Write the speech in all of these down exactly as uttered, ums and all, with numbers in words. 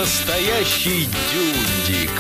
Настоящий дюндик.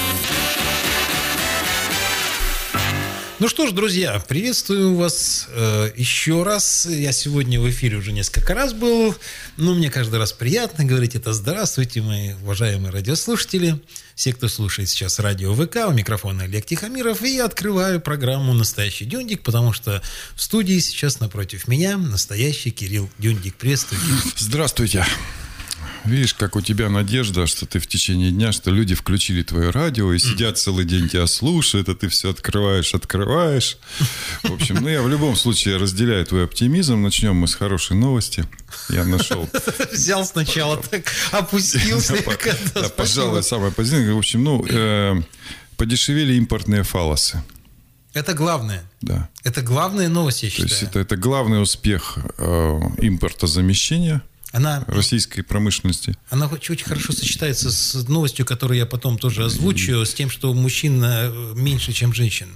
Ну что ж, друзья, приветствую вас э, еще раз. Я сегодня в эфире уже несколько раз был. Но мне каждый раз приятно говорить это. Здравствуйте, мои уважаемые радиослушатели. Все, кто слушает сейчас радио ВК, у микрофона Олег Тихомиров. И я открываю программу «Настоящий дюндик», потому что в студии сейчас напротив меня настоящий Кирилл Дюндик. Приветствуйте. Здравствуйте. Видишь, как у тебя надежда, что ты в течение дня, что люди включили твое радио и сидят целый день, тебя слушают, а ты все открываешь, открываешь. В общем, ну я в любом случае разделяю твой оптимизм. Начнем мы с хорошей новости. Я нашел... Взял сначала, так опустился. Да, пожалуй, самое позитивное. В общем, ну, подешевели импортные фаллосы. Это главное. Да. Это главная новость, я считаю. То есть это, это главный успех э, импортозамещения она, российской промышленности. Она очень, очень хорошо сочетается с новостью, которую я потом тоже озвучу, с тем, что мужчин меньше, чем женщин.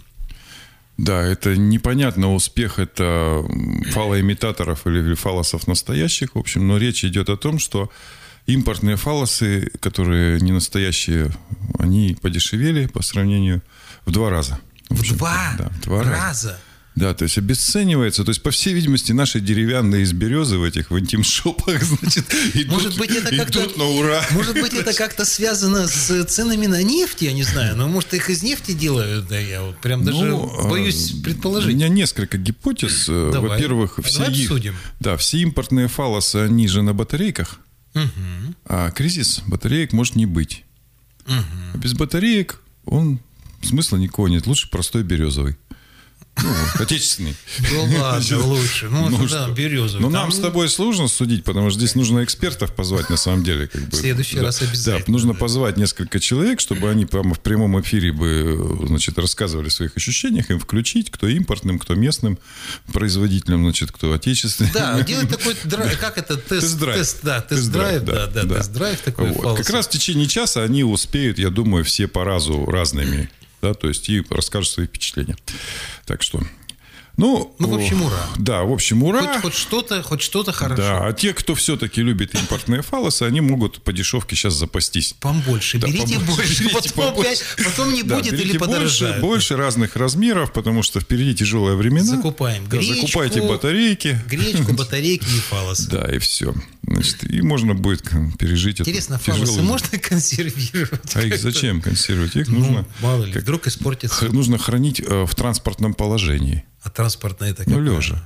Да, это непонятно, успех это фалоимитаторов или фаллосов настоящих, в общем, но речь идет о том, что импортные фаллосы, которые не настоящие, они подешевели по сравнению в два раза. В, в два, да, в два раза? раза. Да, то есть обесценивается. То есть, по всей видимости, наши деревянные из березы в этих в интим-шопах, значит, идут, может быть, это идут на ура. Может быть, это как-то связано с ценами на нефть, я не знаю. Но, может, их из нефти делают, да, я вот прям даже ну, боюсь предположить. У меня несколько гипотез. Давай. Во-первых, все, да, все импортные фаллосы, они же на батарейках. Угу. А кризис батареек может не быть. Угу. А без батареек он смысла никакого нет. Лучше простой березовый. Ну, отечественный. Ну ладно, лучше. Ну, ну да, березовый. Ну, нам с тобой сложно судить, потому что здесь нужно экспертов позвать, на самом деле. Как бы. В следующий да, раз обязательно. Да, нужно да. позвать несколько человек, чтобы они прямо в прямом эфире бы, значит, рассказывали о своих ощущениях, им включить, кто импортным, кто местным производителем, значит, кто отечественным. Да, делать такой, как это, тест-драйв. Тест, да, тест-драйв, да, да, да, тест-драйв такой. Вот. Как раз в течение часа они успеют, я думаю, все по разу разными. Да, то есть и расскажут свои впечатления. Так что, ну, ну в общем, ура. Да, в общем, ура. Хоть, хоть что-то, хоть что-то хорошо. Да, а те, кто все-таки любит импортные фаллосы, они могут по дешевке сейчас запастись. Побольше, да, берите побольше, больше, берите потом, побольше. Опять, потом не да, будет или подорожает. Больше, больше разных размеров, потому что впереди тяжелые времена. Закупаем да, гречку, закупайте батарейки. Гречку, батарейки и фаллосы. Да, и все. Значит, и можно будет пережить это. Интересно, фаллосы можно консервировать? А их зачем консервировать? Их ну, нужно... Мало ли, как, вдруг испортится. Нужно хранить э, в транспортном положении. А транспортное это какое? Ну, лежа.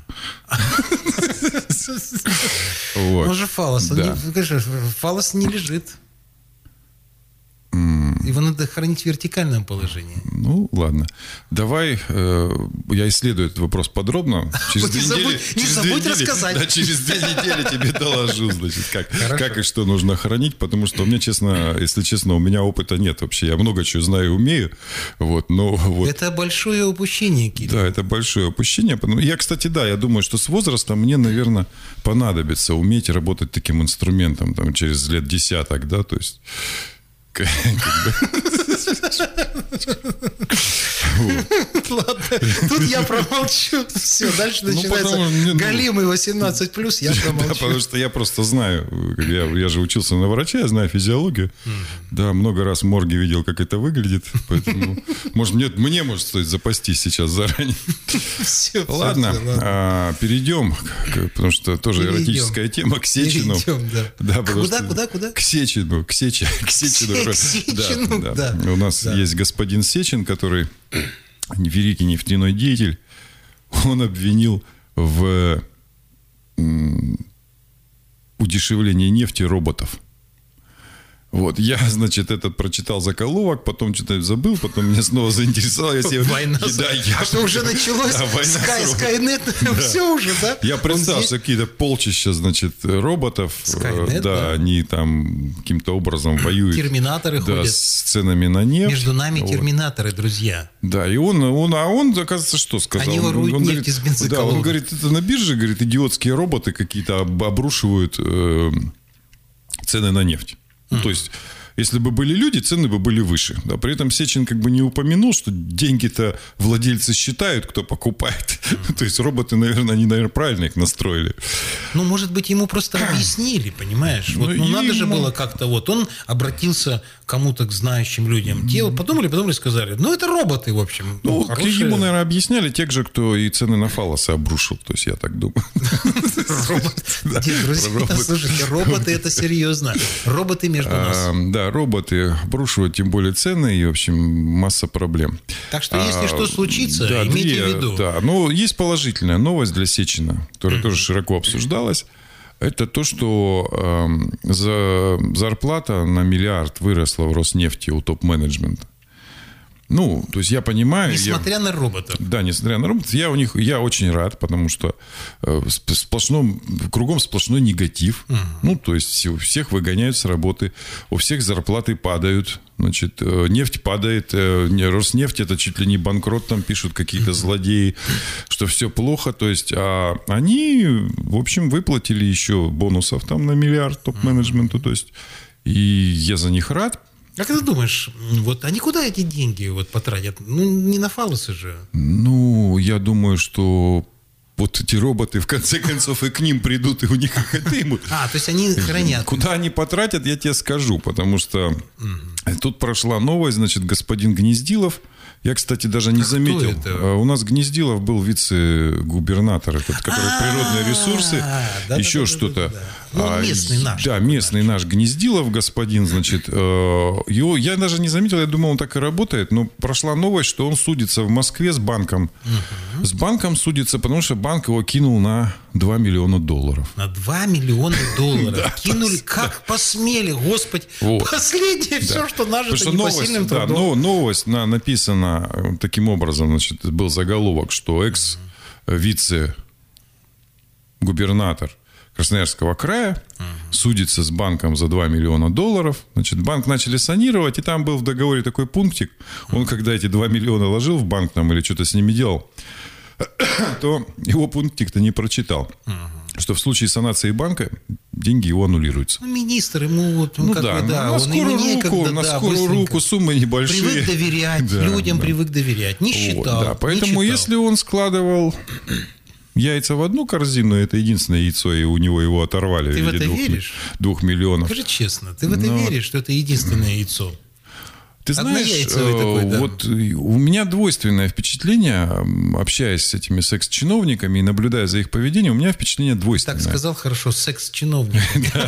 Он же фаллос. Фаллос не лежит. Его надо хранить в вертикальном положении. Ну, ладно. Давай э, я исследую этот вопрос подробно. Через две недели, не забудь рассказать. Да, через две недели тебе доложу, значит, как, как и что нужно хранить, потому что у меня, честно, если честно, у меня опыта нет вообще. Я много чего знаю и умею. Вот, но, вот. Это большое упущение, Кирилл. Да, это большое упущение. Я, кстати, да, я думаю, что с возрастом мне, наверное, понадобится уметь работать таким инструментом там, через лет десяток, да, то есть... Ладно, тут я промолчу. Все, дальше начинается галимый восемнадцать плюс, я промолчу. Потому что я просто знаю, я же учился на врача, я знаю физиологию. Да, много раз в морге видел, как это выглядит. Поэтому, может, мне может стоит запастись сейчас заранее. Ладно, перейдем, потому что тоже эротическая тема, к Сечину. Куда, куда, куда? К Сечину, к Сечину. К Сечину. Да, да. Да. У нас да. есть господин Сечин, который великий нефтяной деятель. Он обвинил в м, удешевлении нефти роботов. Вот, я, значит, этот прочитал заголовок, потом что-то забыл, потом меня снова заинтересовало. Я война. Да, я... А что, уже началось? Да, война Sky, Skynet, да. Все уже, да? Я представил, что какие-то полчища, значит, роботов, Skynet, да, да, они там каким-то образом воюют. Терминаторы да, ходят. С ценами на нефть. Между нами вот. Терминаторы, друзья. Да, и он, он, а он, оказывается, что сказал? Они воруют он, он нефть говорит, из бензоколонок. Да, он говорит, это на бирже, говорит, идиотские роботы какие-то обрушивают э, цены на нефть. Mm. Ну, то есть... Если бы были люди, цены бы были выше. Да, при этом Сечин как бы не упомянул, что деньги-то владельцы считают, кто покупает. Mm-hmm. То есть роботы, наверное, они, наверное, правильно их настроили. Ну, может быть, ему просто объяснили, понимаешь? Вот, ну, надо ему... же было как-то вот. Он обратился кому-то к знающим людям. Те вот подумали, подумали, сказали, ну, это роботы, в общем. Ну, ну хорошие... ему, наверное, объясняли тех же, кто и цены на фаллосы обрушил. То есть, я так думаю. Друзья, слушайте, роботы это серьезно. Роботы между нас. Да, роботы обрушивают, тем более цены, и, в общем, масса проблем. Так что, если что случится, имейте в виду. Да, но есть положительная новость для Сечина, которая тоже широко обсуждалась. Это то, что э, за, зарплата на миллиард выросла в Роснефти у топ-менеджмента. Ну, то есть я понимаю... Несмотря я, на роботов. Да, несмотря на роботов. Я у них, я очень рад, потому что э, сплошном, кругом сплошной негатив. Uh-huh. Ну, то есть у всех выгоняют с работы, у всех зарплаты падают. Значит, э, нефть падает. Э, Роснефть это чуть ли не банкрот, там пишут какие-то uh-huh. злодеи, что все плохо. То есть, а они, в общем, выплатили еще бонусов там на миллиард топ-менеджменту. То есть, и я за них рад. Как ты думаешь, вот они куда эти деньги вот потратят? Ну, не на фаллосы же. Ну, я думаю, что вот эти роботы, в конце концов, и к ним придут, и у них их отымут. А, то есть они хранят. Куда они потратят, я тебе скажу, потому что угу. тут прошла новость, значит, господин Гнездилов. Я, кстати, даже не а заметил. У нас Гнездилов был вице-губернатор, этот, который А-а-а, природные ресурсы, да, еще да, что-то. Да, да, да. Ну, местный наш. Да, местный наш Гнездилов, господин, значит. Его, я даже не заметил, я думал, он так и работает, но прошла новость, что он судится в Москве с банком. Угу. С банком судится, потому что банк его кинул на два миллиона долларов. На два миллиона долларов. Кинули, как посмели, Господи. Последнее все, что нажито непосильным трудом. Да, новость написана таким образом, значит, был заголовок, что экс-вице-губернатор Красноярского края uh-huh. судится с банком за два миллиона долларов. Значит, банк начали санировать, и там был в договоре такой пунктик. Он, uh-huh. когда эти два миллиона ложил в банк там, или что-то с ними делал, то его пунктик-то не прочитал. Uh-huh. Что в случае санации банка деньги его аннулируются. Ну, министр ему вот, ну, как да, бы, да, на скорую руку, на да, скорую руку суммы небольшие. Привык доверять, да, людям да. привык доверять, не считал. Вот, да, поэтому не если он складывал яйца в одну корзину, это единственное яйцо, и у него его оторвали. Ты в, в это двух, веришь? Двух миллионов. Скажи честно, ты в это Но... веришь, что это единственное яйцо? Ты знаешь, такой, да? Вот у меня двойственное впечатление, общаясь с этими секс-чиновниками и наблюдая за их поведением, у меня впечатление двойственное. Так сказал хорошо, секс-чиновник.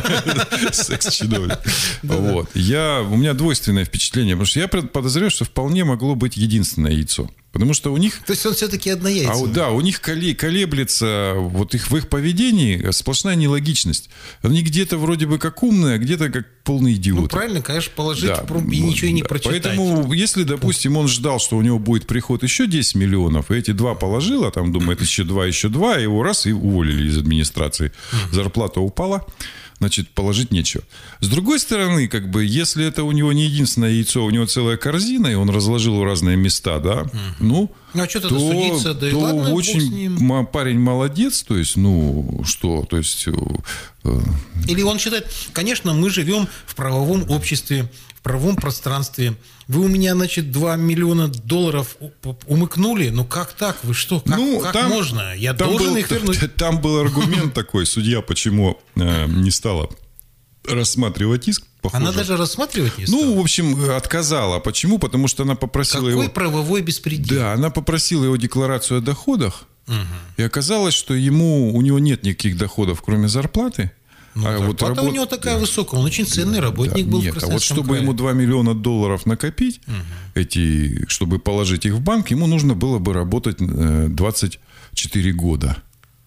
Секс-чиновник. Вот. Я, у меня двойственное впечатление, потому что я подозреваю, что вполне могло быть единственное яйцо. Потому что у них... То есть он все-таки однояйцевый. А, да, у них колеблется вот их, в их поведении сплошная нелогичность. Они где-то вроде бы как умные, а где-то как полные идиоты. Ну, правильно, конечно, положить да, в пром и ничего да. не прочитать. Поэтому, если, допустим, он ждал, что у него будет приход еще десять миллионов, и эти два положил, а там думает, еще два, еще два, и его раз и уволили из администрации. Зарплата упала. Значит, положить нечего. С другой стороны, как бы, если это у него не единственное яйцо, у него целая корзина, и он разложил в разные места, да, uh-huh. ну, ну а что то, судиться, да то ладно, очень парень молодец, то есть, ну, что, то есть... Э, Или он считает, конечно, мы живем в правовом обществе, в правовом пространстве. Вы у меня, значит, два миллиона долларов умыкнули? Ну, как так? Вы что? Как, ну, как там, можно? Я должен был, их вернуть. Там был аргумент такой, судья почему э, не стала рассматривать иск. Похоже. Она даже рассматривать не стала? Ну, в общем, отказала. Почему? Потому что она попросила Какой его... Какой правовой беспредел? Да, она попросила его декларацию о доходах. Угу. И оказалось, что ему, у него нет никаких доходов, кроме зарплаты. Ну, а вот работ... у него такая да. высокая, он очень ценный работник да, был нет, в а вот чтобы крае. ему два миллиона долларов накопить, угу. эти, чтобы положить их в банк, ему нужно было бы работать двадцать четыре года.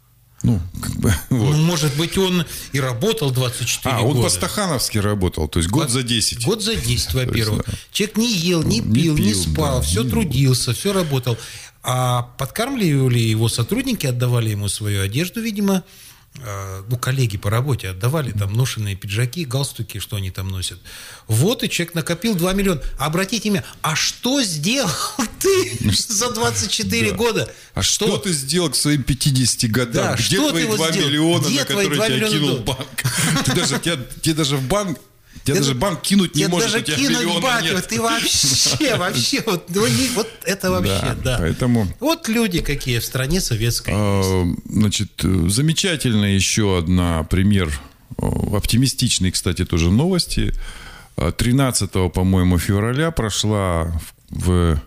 Ну, как бы, вот. Ну, может быть, он и работал двадцать четыре а, года. А, он по-стахановски работал, то есть год за десять. Год за десять, во-первых. Да. Человек не ел, не пил, не, пил, не спал, да, все не трудился, все работал. А подкармливали его сотрудники, отдавали ему свою одежду, видимо, ну, коллеги по работе отдавали там ношеные пиджаки, галстуки, что они там носят. Вот и человек накопил два миллиона. Обратите меня, а что сделал ты за двадцать четыре да. года? А что? что ты сделал к своим пятидесяти годам? Да, Где твои два миллиона, Где на которые тебя кинул банк? Тебе даже в банк Тебя даже банк кинуть не может, даже у тебя кинуть миллиона банк, нет. ты вообще, вообще, вот, вот это вообще, Да, да. поэтому... Вот люди какие в стране советской а, есть. Значит, замечательная еще одна пример, оптимистичные, кстати, тоже новости. тринадцатого, по-моему, февраля прошла в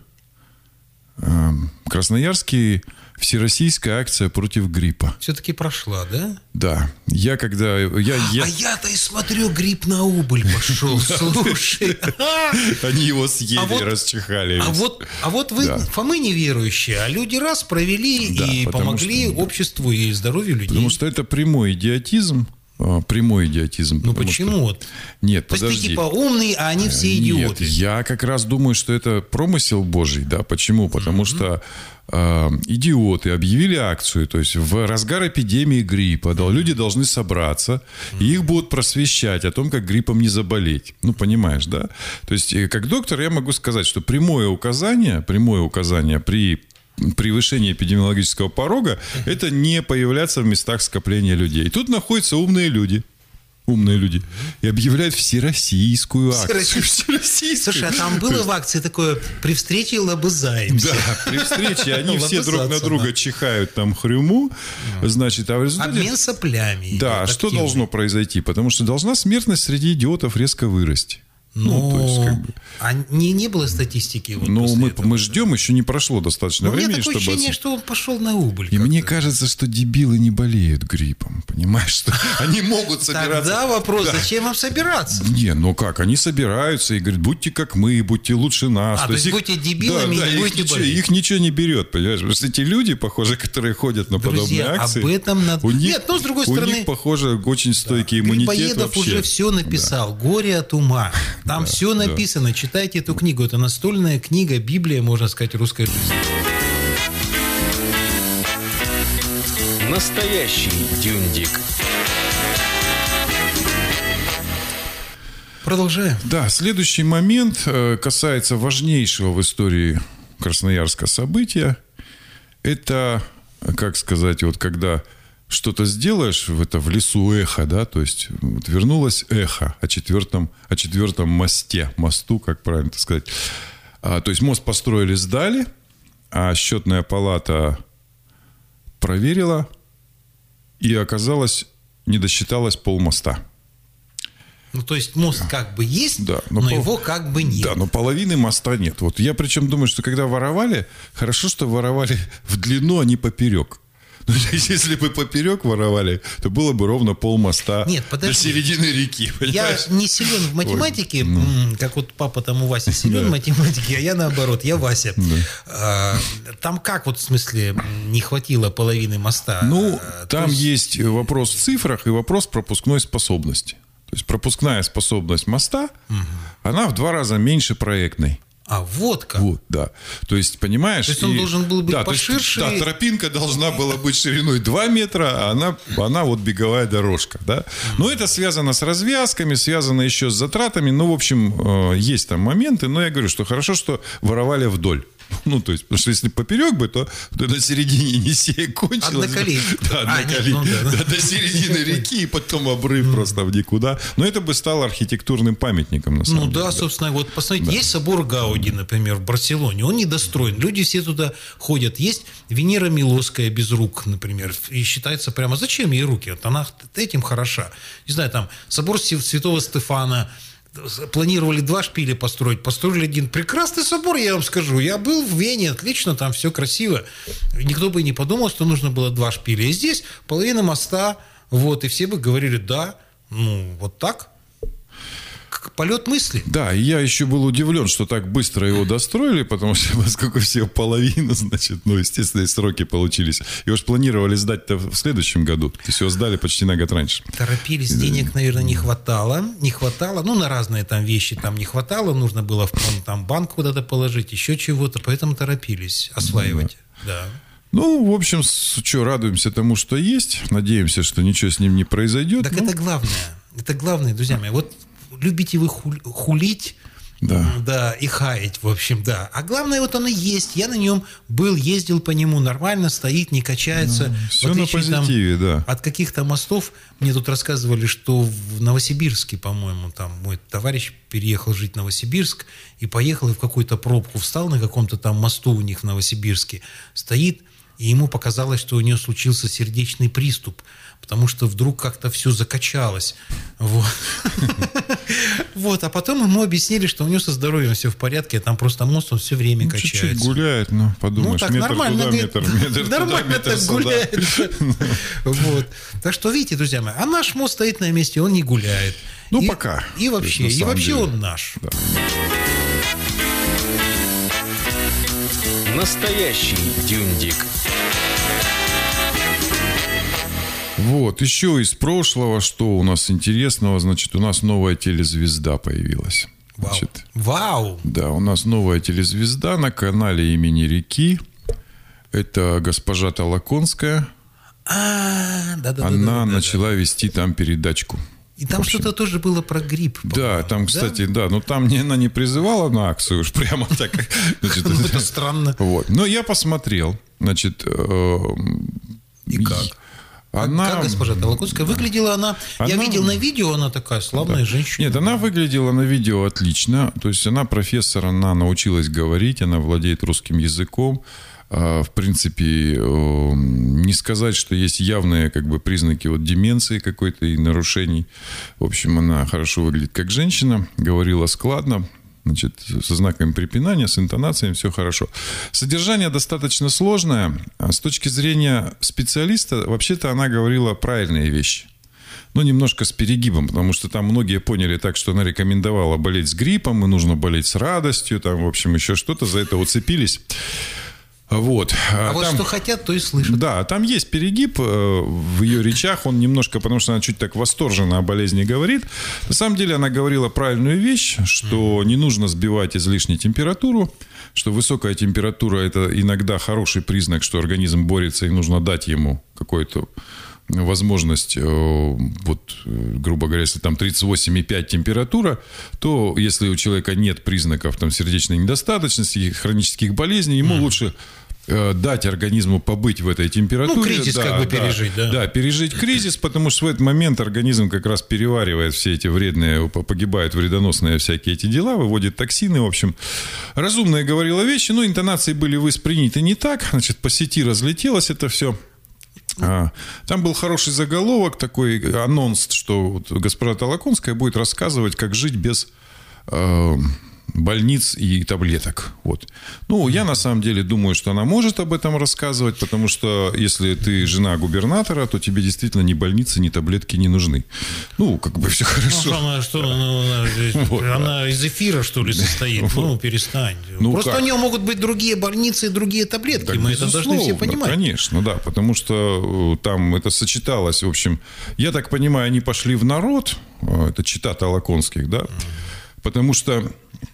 Красноярске всероссийская акция против гриппа. Все-таки прошла, да? Да. Я когда... Я, я... А я-то и смотрю, грипп на убыль пошел, слушай. Они его съели, расчихали. А вот, а вот вы, Фомы неверующие, а люди раз провели и помогли обществу и здоровью людей. Потому что это прямой идиотизм. Прямой идиотизм. Ну почему? Что... Нет, То подожди. есть ты типа умный, а они все идиоты. Нет, я как раз думаю, что это промысел Божий. Да? Почему? Потому mm-hmm. что э, идиоты объявили акцию. То есть в разгар эпидемии гриппа mm-hmm. люди должны собраться, mm-hmm. и их будут просвещать о том, как гриппом не заболеть. Ну, понимаешь, да? То есть как доктор я могу сказать, что прямое указание, прямое указание при... превышение эпидемиологического порога, это не появляться в местах скопления людей. И тут находятся умные люди. Умные люди. И объявляют всероссийскую акцию. Всероссийскую. Слушай, а там было в акции такое «при встрече лобызаемся». Да, при встрече они все друг на друга чихают там хрюму. Значит, а в результате... Обмен соплями. Да, что должно произойти? Потому что должна смертность среди идиотов резко вырасти. Но... Ну, то есть, как бы... А не, не было статистики? Вот ну, мы, мы ждем, еще не прошло достаточно Но времени, у меня такое чтобы... ощущение, что он пошел на убыль. И как-то. Мне кажется, что дебилы не болеют гриппом. Понимаешь, что они могут собираться... Тогда вопрос, зачем им собираться? Не, ну как, они собираются и говорят, будьте как мы, будьте лучше нас. А, то есть будьте дебилами и не будете болеть. Их ничего не берет, понимаешь? Потому что эти люди, похоже, которые ходят на подобные акции... об этом надо... Нет, но с другой стороны... У них, похоже, очень стойкий иммунитет. Грибоедов уже все написал. «Горе от ума». Там все написано. Написано, читайте эту книгу. Это настольная книга, Библия, можно сказать, русской жизни. Настоящий Дюндик. Продолжаем. Да, следующий момент касается важнейшего в истории Красноярска события. Это, как сказать, вот когда... что-то сделаешь в, это, в лесу эхо, да, то есть вот, вернулось эхо о четвертом, о четвертом мосте, мосту, как правильно это сказать. А, то есть мост построили, сдали, а счетная палата проверила, и оказалось, не досчиталось полмоста. Ну, то есть мост как бы есть, да, но, но пол... его как бы нет. Да, но половины моста нет. Вот я причем думаю, что когда воровали, хорошо, что воровали в длину, а не поперек. Ну, если бы поперек воровали, то было бы ровно полмоста Нет, до середины реки. Понимаешь? Я не силен в математике, Ой, ну. как вот папа там у Васи силен в математике, а я наоборот, я Вася. А, там как вот в смысле не хватило половины моста? Ну, а, там есть... есть вопрос в цифрах и вопрос пропускной способности. То есть пропускная способность моста, угу. она в два раза меньше проектной. А вот как. Вот, да. То есть, понимаешь... То есть он и, должен был быть да, поширше. Есть, да, тропинка должна была быть шириной два метра, а она, она вот беговая дорожка. Да? Но это связано с развязками, связано еще с затратами. Ну, в общем, есть там моменты. Но я говорю, что хорошо, что воровали вдоль. Ну, то есть, потому что если поперек бы, то, то на середине Енисея кончилось. Одноколей. Да, одноколей. Ну, да, да. До середины реки, и потом обрыв mm. просто в никуда. Но это бы стало архитектурным памятником, на самом ну, деле. Ну да, собственно, вот посмотрите, да. есть собор Гауди, например, в Барселоне. Он недостроен. Люди все туда ходят. Есть Венера Милосская без рук, например. И считается прямо, зачем ей руки? Вот она этим хороша. Не знаю, там, собор Святого Стефана. Планировали два шпиля построить, построили один. Прекрасный собор, я вам скажу. Я был в Вене, отлично, там все красиво. Никто бы и не подумал, что нужно было два шпиля. И здесь половина моста, вот, и все бы говорили, да, ну, вот так. Полет мысли. Да, и я еще был удивлен, что так быстро его достроили, потому что поскольку всего половина, значит, ну, естественные сроки получились. Его же планировали сдать-то в следующем году. То есть его сдали почти на год раньше. Торопились, денег, наверное, не хватало. Не хватало, ну, на разные там вещи там не хватало. Нужно было в там, банк куда-то положить, еще чего-то. Поэтому торопились осваивать. Да. да. Ну, в общем, что, радуемся тому, что есть. Надеемся, что ничего с ним не произойдет. Так ну... это главное. Это главное, друзья мои. Вот любите вы хулить, Да. Да, и хаять, в общем, да. А главное, вот он и есть. Я на нем был, ездил по нему, нормально стоит, не качается. Ну, все на позитиве, там, да. От каких-то мостов мне тут рассказывали, что в Новосибирске, по-моему, там мой товарищ переехал жить в Новосибирск и поехал и в какую-то пробку встал на каком-то там мосту у них в Новосибирске, стоит, и ему показалось, что у него случился сердечный приступ, потому что вдруг как-то все закачалось. Вот. Вот. А потом ему объяснили, что у него со здоровьем все в порядке, а там просто мост, он все время ну, качается. Чуть-чуть гуляет, ну, подумаешь, ну, так метр нормально, туда, метр, метр нормально туда, метр так гуляет. Вот. Так что, видите, друзья мои, а наш мост стоит на месте, он не гуляет. Ну, и, пока. И вообще, есть, и вообще деле. он наш. Да. Настоящий дюндик. Вот, еще из прошлого, что у нас интересного, значит, у нас новая телезвезда появилась. Вау. Значит, Вау! Да, у нас новая телезвезда на канале имени Реки. Это госпожа Толоконская. А, да, да, Она да, да, да, начала да. вести там передачку. И там что-то тоже было про грипп. Да, там, кстати, да, но там не, она не призывала на акцию уж прямо так. Значит, ну, это странно. Вот. Но я посмотрел, значит... И как? Она... Как госпожа Толоконская? Выглядела она... она... Я видел на видео, она такая славная да. женщина. Нет, она выглядела на видео отлично. То есть она профессор, она научилась говорить, она владеет русским языком. В принципе, не сказать, что есть явные как бы, признаки вот, деменции какой-то и нарушений. В общем, она хорошо выглядит как женщина, говорила складно. Значит, со знаками препинания, с интонациями, все хорошо. Содержание достаточно сложное. С точки зрения специалиста, вообще-то она говорила правильные вещи. Но немножко с перегибом, потому что там многие поняли так, что она рекомендовала болеть с гриппом, и нужно болеть с радостью, там, в общем, еще что-то, за это уцепились. Вот. А там, вот что хотят, то и слышат. Да, там есть перегиб в ее речах. Он немножко, потому что она чуть так восторженно о болезни говорит. На самом деле она говорила правильную вещь, что не нужно сбивать излишне температуру, что высокая температура – это иногда хороший признак, что организм борется, и нужно дать ему какую-то возможность, вот, грубо говоря, если там тридцать восемь и пять температура, то если у человека нет признаков там, сердечной недостаточности, хронических болезней, ему mm. лучше дать организму побыть в этой температуре. Ну, кризис да, как бы да, пережить, да. Да, пережить кризис, потому что в этот момент организм как раз переваривает все эти вредные, погибают вредоносные всякие эти дела, выводит токсины, в общем. Разумная говорила вещи, но интонации были восприняты не так, значит, по сети разлетелось это все. А, там был хороший заголовок, такой анонс, что госпожа Толоконская будет рассказывать, как жить без... Э, больниц и таблеток. Вот. Ну, я на самом деле думаю, что она может об этом рассказывать, потому что если ты жена губернатора, то тебе действительно ни больницы, ни таблетки не нужны. Ну, как бы все хорошо. Ну, она, что, она, вот, она да. из эфира, что ли, состоит? Вот. Ну, перестань. Ну, просто как? У нее могут быть другие больницы и другие таблетки. Так, мы это должны все понимать. Конечно, да, потому что там это сочеталось. В общем, я так понимаю, они пошли в народ, это чета Толоконских, да, потому что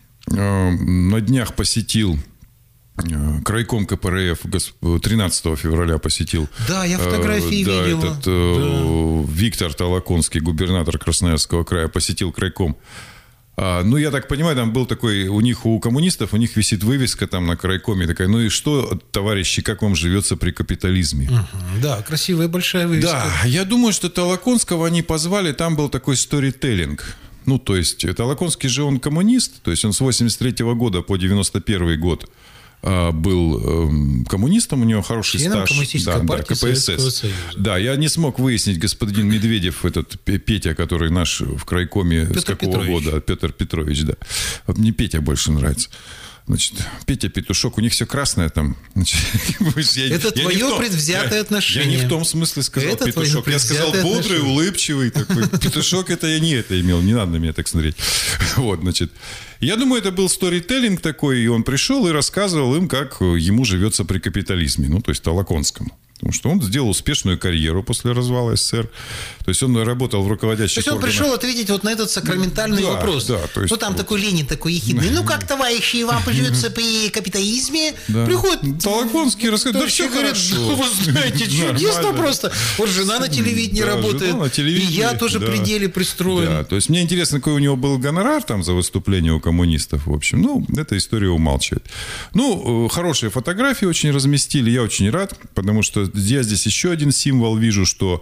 на днях посетил крайком ка пэ эр эф, тринадцатого февраля посетил. Да, я фотографии да, видел. Этот, да. Виктор Толоконский, губернатор Красноярского края, посетил крайком. А, ну, я так понимаю, там был такой, у них, у коммунистов, у них висит вывеска там на крайкоме такая, ну и что, товарищи, как вам живется при капитализме? Угу, да, красивая большая вывеска. Да, я думаю, что Толоконского они позвали, там был такой сторителлинг. Ну, то есть, Толоконский же он коммунист, то есть, он с восемьдесят третьего года по девяносто первый год а, был э, коммунистом, у него хороший членом стаж. Коммунистической да, партии да, ка пэ эс эс. Да, я не смог выяснить, господин Медведев, этот Петя, который наш в крайкоме, Петр с какого Петрович. года? Петр Петрович, да. Мне Петя больше нравится. Значит, Петя Петушок, у них все красное там. Значит, я, это я твое том, предвзятое я, отношение. Я не в том смысле сказал это Петушок. Я сказал бодрый, отношение. улыбчивый такой. Петушок, это я не это имел. Не надо на меня так смотреть. Вот, значит. Я думаю, это был сторителлинг такой, и он пришел и рассказывал им, как ему живется при капитализме. Ну, то есть Толоконскому. Потому что он сделал успешную карьеру после развала СССР. То есть он работал в руководящих органах. То есть он органах. пришел ответить вот на этот сакраментальный да, вопрос. Да, то есть ну, там вот. такой Ленин, такой ехидный. Ну, как, товарищи, вам поживется при капитализме? Да. Приходит Толоконский рассказывает, да все говорит, хорошо. ну, вы знаете, чудесно просто. Вот жена на телевидении да, работает. На телевидении, и я тоже да. при деле пристроен. Да, то есть мне интересно, какой у него был гонорар там за выступление у коммунистов. В общем, ну, эта история умалчивает. Ну, хорошие фотографии очень разместили. Я очень рад, потому что я здесь еще один символ вижу, что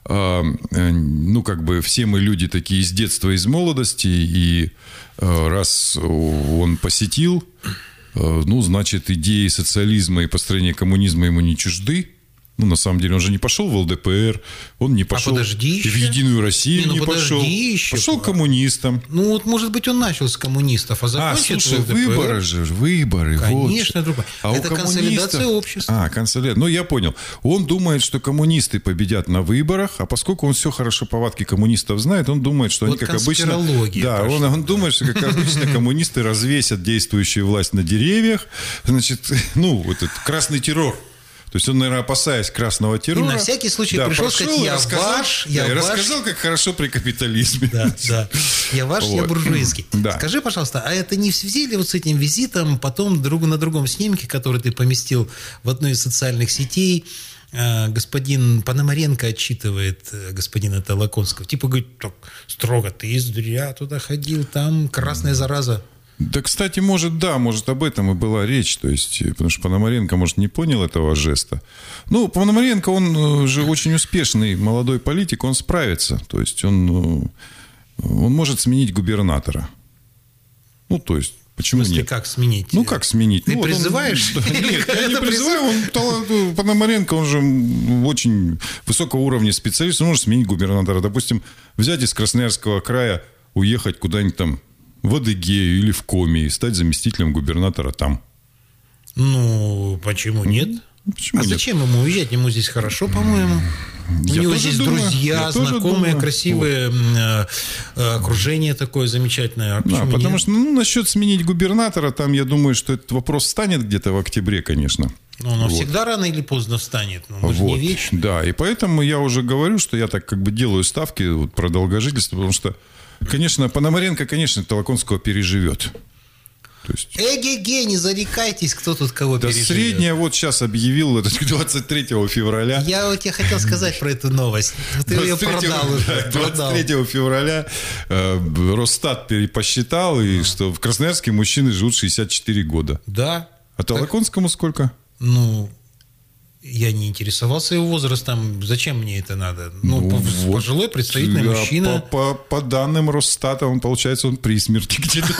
ну, как бы все мы люди такие из детства, из молодости, и раз он посетил, ну, значит, идеи социализма и построения коммунизма ему не чужды. Ну, на самом деле, он же не пошел в ЛДПР, он не пошел а в Единую Россию, не, ну, не пошел. Еще. Пошел к коммунистам. Ну, вот, может быть, он начал с коммунистов, а закончил а, слушай, в ЛДПР. выборы же, выборы. Конечно, вот. другое. А это консолидация общества. А, консолидация. Ну, я понял. Он думает, что коммунисты победят на выборах, а поскольку он все хорошо повадки коммунистов знает, он думает, что вот они, как обычно... Да, он, он думает, что, как обычно, коммунисты развесят действующую власть на деревьях. Значит, ну, вот этот красный террор. То есть он, наверное, опасаясь красного террора... И на всякий случай да, пришел прошел, сказать, я рассказал, ваш, да, я и ваш. рассказал, как хорошо при капитализме. Да, да. Я ваш, вот. Я буржуйский. Да. Скажи, пожалуйста, а это не в связи ли вот с этим визитом потом друг на другом снимке, который ты поместил в одной из социальных сетей, господин Пономаренко отчитывает господина Толоконского. Типа говорит, так, строго, ты зря туда ходил, там красная зараза. Да, кстати, может, да, может, об этом и была речь. То есть, потому что Пономаренко, может, не понял этого жеста. Ну, Пономаренко, он же очень успешный молодой политик, он справится. То есть, он, он может сменить губернатора. Ну, то есть, почему в смысле, нет? как сменить? Ну, как сменить? Ты ну, призываешь? Вот он, нет, я не призываю. Он, Пономаренко, он же очень высокого уровня специалист, он может сменить губернатора. Допустим, взять из Красноярского края, уехать куда-нибудь там в Адыгею или в Коми и стать заместителем губернатора там. Ну, почему нет? Почему а нет? зачем ему уезжать? Ему здесь хорошо, по-моему. У я него здесь думаю, друзья, знакомые, красивое вот. окружение такое замечательное. А да, потому нет? что, ну, насчет сменить губернатора, там, я думаю, что этот вопрос встанет где-то в октябре, конечно. Но оно вот. всегда рано или поздно встанет. Но мы вот. же не вечны. Да, и поэтому я уже говорю, что я так как бы делаю ставки вот, про долгожительство, потому что, конечно, Пономаренко, конечно, Толоконского переживет. То есть... Эге-ге, не зарекайтесь, кто тут кого да переживет. Средняя вот сейчас объявил двадцать третьего февраля. Я вот я хотел сказать про эту новость. Ты ее продал уже. двадцать третьего февраля э, Росстат перепосчитал, и а. что в Красноярске мужчины живут шестьдесят четыре года. Да. А Толоконскому сколько? Ну... Я не интересовался его возрастом. Зачем мне это надо? Ну, ну вот, пожилой, представительный да, мужчина. По, по, по данным Росстата, он, получается, он при смерти где-то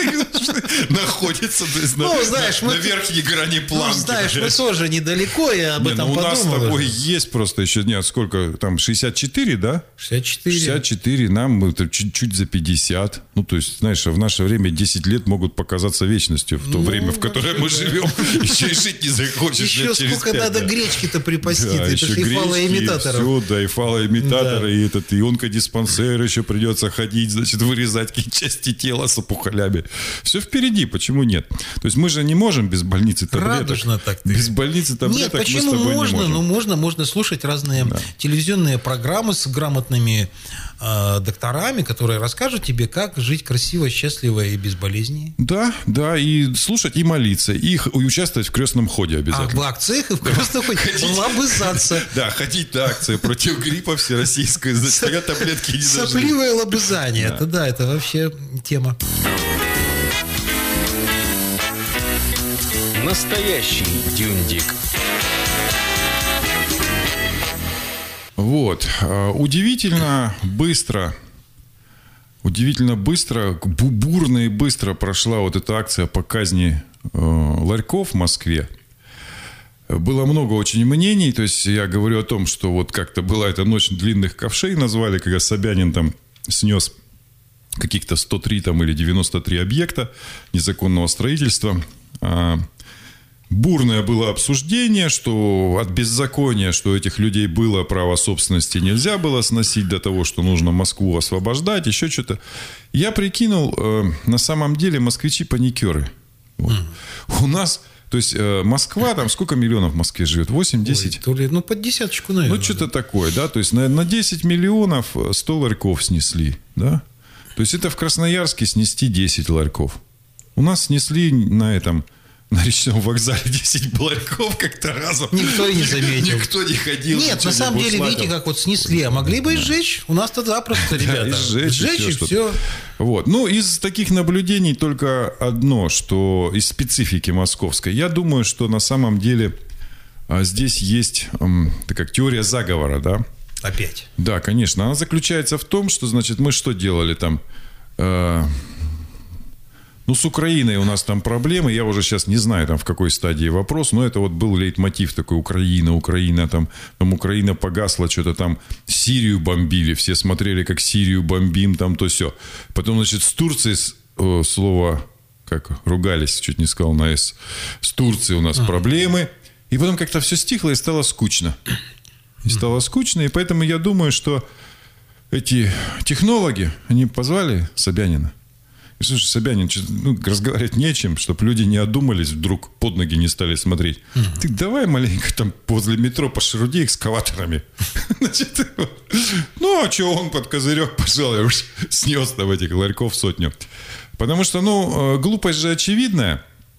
находится. Ну, знаешь, на верхней грани планки. Ну, знаешь, мы тоже недалеко, я об этом подумал. У нас с тобой есть просто еще, нет, сколько, там, шестьдесят четыре, да? шестьдесят четыре. шестьдесят четыре, нам чуть-чуть за пятьдесят. Ну, то есть, знаешь, в наше время десять лет могут показаться вечностью в то время, в которое мы живем. Еще и жить не захочешь. Еще сколько надо гречки-то припасти, да, это же и фалоимитаторов. Все, да, и фалоимитаторы, да. и этот, и онкодиспансер еще придется ходить, значит, вырезать какие части тела с опухолями. Все впереди, почему нет? То есть мы же не можем без больницы таблеток. Радужно так ты. Без больницы таблеток нет, почему мы с тобой можно? не можем. Ну, можно, можно слушать разные да. телевизионные программы с грамотными э, докторами, которые расскажут тебе, как жить красиво, счастливо и без болезней. Да, да, и слушать, и молиться, и, и участвовать в крестном ходе обязательно. А в акциях и в крестном ходе лобызаться. Да, ходить на акции против гриппа всероссийской, стоят таблетки не должны. Сопливое лобызание, это да, это вообще тема. Настоящий дюндик. Вот. Удивительно быстро, удивительно быстро, бурно и быстро прошла вот эта акция по казни э, ларьков в Москве. Было много очень мнений. То есть я говорю о том, что вот как-то была эта ночь длинных ковшей, назвали, когда Собянин там снес каких-то сто три там, или девяносто три объекта незаконного строительства. Бурное было обсуждение, что от беззакония, что у этих людей было право собственности, нельзя было сносить до того, что нужно Москву освобождать, еще что-то. Я прикинул, на самом деле москвичи паникеры. Вот. Mm. У нас... То То есть э, Москва, там сколько миллионов в Москве живет? восемь-десять? Ой, то ли, ну, под десяточку, наверное. Ну, что-то такое, да? То есть на, на десять миллионов сто ларьков снесли, да? То есть это в Красноярске снести десять ларьков. У нас снесли на этом... На речном вокзале десять ларьков как-то разом. Никто и не заметил. Никто не ходил. Нет, на самом деле, видите, как вот снесли. А могли бы и сжечь. У нас тогда просто, ребята. Да, и сжечь, сжечь и, и все. все. Вот. Ну, из таких наблюдений только одно, что из специфики московской. Я думаю, что на самом деле а, здесь есть м, так как теория заговора, да? Опять. Да, конечно. Она заключается в том, что, значит, мы что делали там... Э, Ну, с Украиной у нас там проблемы. Я уже сейчас не знаю, там, в какой стадии вопрос. Но это вот был лейтмотив такой: Украина, Украина. Там, там Украина погасла, что-то там Сирию бомбили. Все смотрели, как Сирию бомбим, там то все. Потом, значит, с Турцией о, слово, как ругались, чуть не сказал на «С». С Турцией у нас а. проблемы. И потом как-то все стихло и стало скучно. И стало скучно. И поэтому я думаю, что эти технологи, они позвали Собянина. И слушай, Собянин, ну, разговаривать не о чем, чтобы люди не одумались, вдруг под ноги не стали смотреть. Mm-hmm. Ты давай маленько там возле метро пошеруди экскаваторами. Значит, ну, а что, он под козырек, пожалуй, уж снес там этих ларьков сотню. Потому что, ну, глупость же очевидная,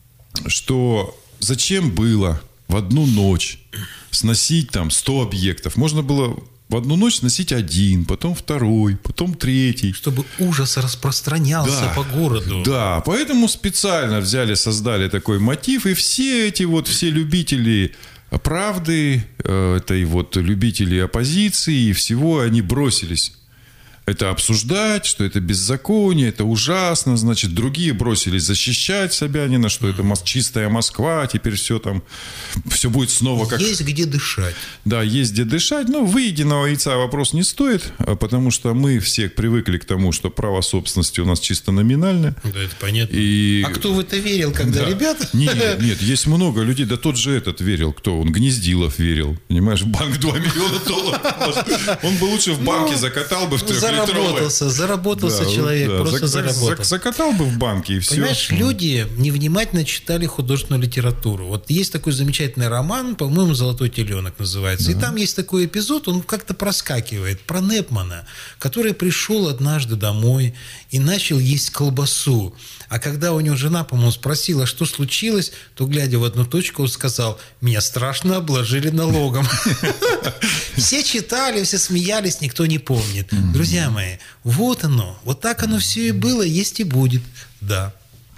что зачем было в одну ночь сносить там сто объектов? Можно было... В одну ночь сносить один, потом второй, потом третий. Чтобы ужас распространялся да, по городу. Да, поэтому специально взяли, создали такой мотив. И все эти вот, все любители правды, это и вот любители оппозиции и всего, они бросились это обсуждать, что это беззаконие, это ужасно. Значит, другие бросились защищать Собянина, что это чистая Москва, теперь все там, все будет снова как... Есть где дышать. Да, есть где дышать. Но выеденного яйца вопрос не стоит, потому что мы все привыкли к тому, что право собственности у нас чисто номинальное. Да, это понятно. И... А кто в это верил, когда, да. ребята? Нет, нет, есть много людей. Да тот же этот верил. Кто? Он, Гнездилов верил. Понимаешь, в банк два миллиона долларов. Он бы лучше в банке ну, закатал бы в трех. Заработался, заработался да, человек, да. просто Зак- заработал. Закатал бы в банке и все. Понимаешь, люди невнимательно читали художественную литературу. Вот есть такой замечательный роман, по-моему, «Золотой теленок» называется. Да. И там есть такой эпизод, он как-то проскакивает, про Непмана, который пришел однажды домой и начал есть колбасу. А когда у него жена, по-моему, спросила, что случилось, то, глядя в одну точку, он сказал: меня страшно обложили налогом. Все читали, все смеялись, никто не помнит. Друзья мои, вот оно, вот так оно все и было, есть и будет, да.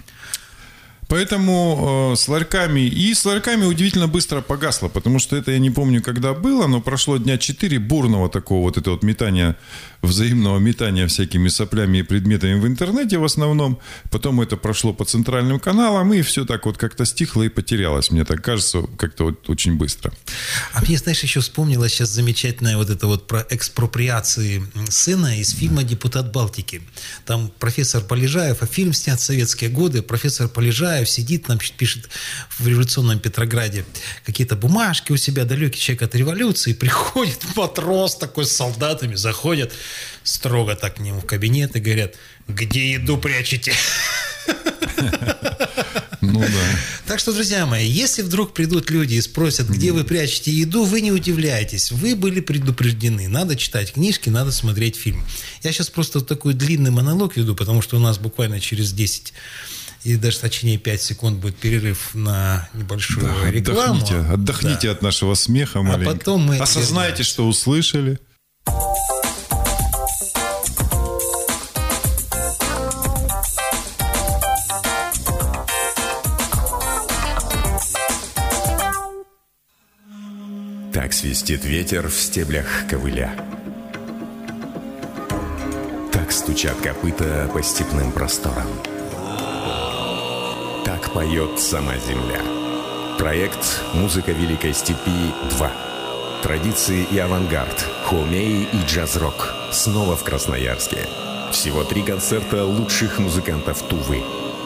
Поэтому э, с ларьками... И с ларьками удивительно быстро погасло, потому что это я не помню, когда было, но прошло дня четыре бурного такого вот этого вот метания, взаимного метания всякими соплями и предметами в интернете в основном. Потом это прошло по центральным каналам, и все так вот как-то стихло и потерялось. Мне так кажется, как-то вот очень быстро. А мне, знаешь, еще вспомнилось сейчас замечательное вот это вот про экспроприации сына из фильма «Депутат Балтики». Там профессор Полежаев, а фильм снят в советские годы, профессор Полежаев сидит, нам пишет в революционном Петрограде какие-то бумажки у себя, далекий человек от революции, приходит матрос такой с солдатами, заходят строго так к нему в кабинет и говорят: где еду прячете? Ну да. Так что, друзья мои, если вдруг придут люди и спросят, где вы прячете еду, вы не удивляйтесь. Вы были предупреждены. Надо читать книжки, надо смотреть фильм. Я сейчас просто вот такой длинный монолог веду, потому что у нас буквально через десять и даже точнее пять секунд будет перерыв на небольшую да, рекламу. Отдохните, отдохните да. от нашего смеха маленько. А потом мы осознайте, что услышали. Так свистит ветер в стеблях ковыля. Так стучат копыта по степным просторам. Так поет сама земля. Проект «Музыка Великой Степи два». Традиции и авангард, хоумей и джаз-рок. Снова в Красноярске. Всего три концерта лучших музыкантов Тувы.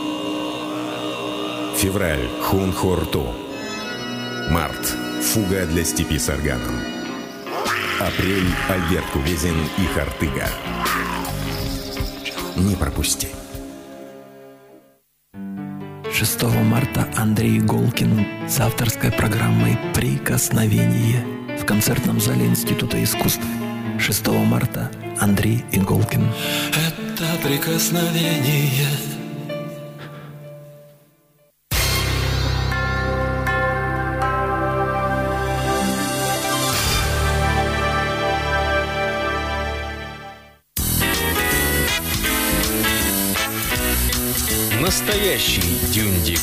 Февраль – Хун-Хор-Ту. Март – фуга для степи с органом. Апрель – Альберт Кувезин и Хартыга. Не пропусти. шестого марта Андрей Иголкин с авторской программой «Прикосновение» в концертном зале Института искусств. шестого марта Андрей Иголкин. Это прикосновение. Настоящий дюндик.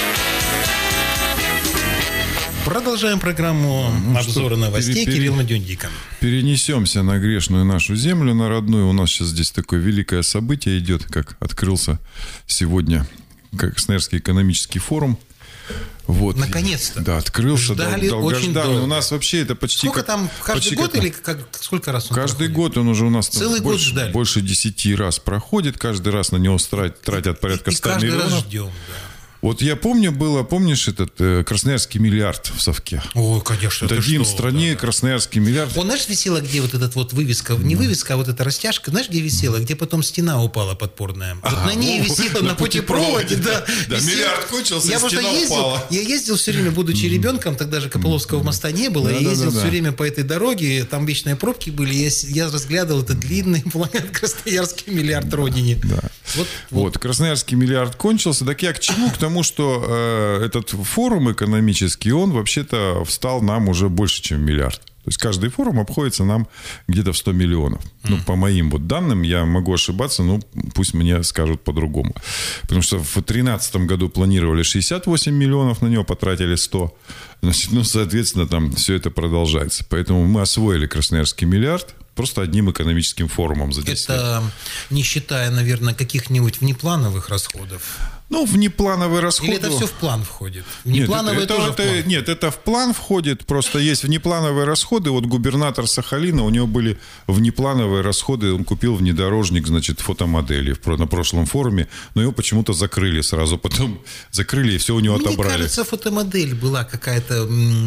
Продолжаем программу ну, обзора что, новостей пере, Кириллом Дюндиком. Перенесемся на грешную нашу землю, на родную. У нас сейчас здесь такое великое событие идет, как открылся сегодня Красноярский экономический форум. Вот. Наконец-то. Да, открылся. Ждали дол- очень долго. У нас вообще это почти... Сколько как, там, каждый год как, или как, сколько раз он Каждый проходит? год он уже у нас Целый больше, год ждали. больше десяти раз проходит. Каждый раз на него тратят, тратят порядка ста миллионов. И каждый раз ждем, да. Вот я помню, было, помнишь, этот э, Красноярский миллиард в Совке? Ой, конечно. Дадим стране да, да. Красноярский миллиард. Он, знаешь, висела, где вот этот вот вывеска, не вывеска, а вот эта растяжка, знаешь, где висела, где потом стена упала подпорная. Вот а, на ней о, висела на, на путепроводе, да. Да, миллиард кончился, я стена ездил, упала. Я ездил все время, будучи ребенком, тогда же Копыловского моста не было, да, я ездил да, да, все да. время по этой дороге, там вечные пробки были, я, я разглядывал этот длинный плакат «Красноярский миллиард родине». Да. Вот, вот. вот, Красноярский миллиард кончился. Так я к чему? К тому, что э, этот форум экономический, он вообще-то встал нам уже больше, чем миллиард. То есть каждый форум обходится нам где-то в сто миллионов. Ну, по моим вот данным, я могу ошибаться, но пусть мне скажут по-другому. Потому что в две тысячи тринадцатом году планировали шестьдесят восемь миллионов, на него потратили сто. Значит, ну, соответственно, там все это продолжается. Поэтому мы освоили Красноярский миллиард просто одним экономическим форумом за десять лет. Это не считая, наверное, каких-нибудь внеплановых расходов. Ну, внеплановые расходы... Или это все в план входит? Внеплановые нет, это, тоже это, в план. Нет, это в план входит. Просто есть внеплановые расходы. Вот губернатор Сахалина, у него были внеплановые расходы. Он купил внедорожник, значит, фотомодели на прошлом форуме. Но его почему-то закрыли сразу. Потом закрыли и все у него Мне отобрали. Мне кажется, фотомодель была какая-то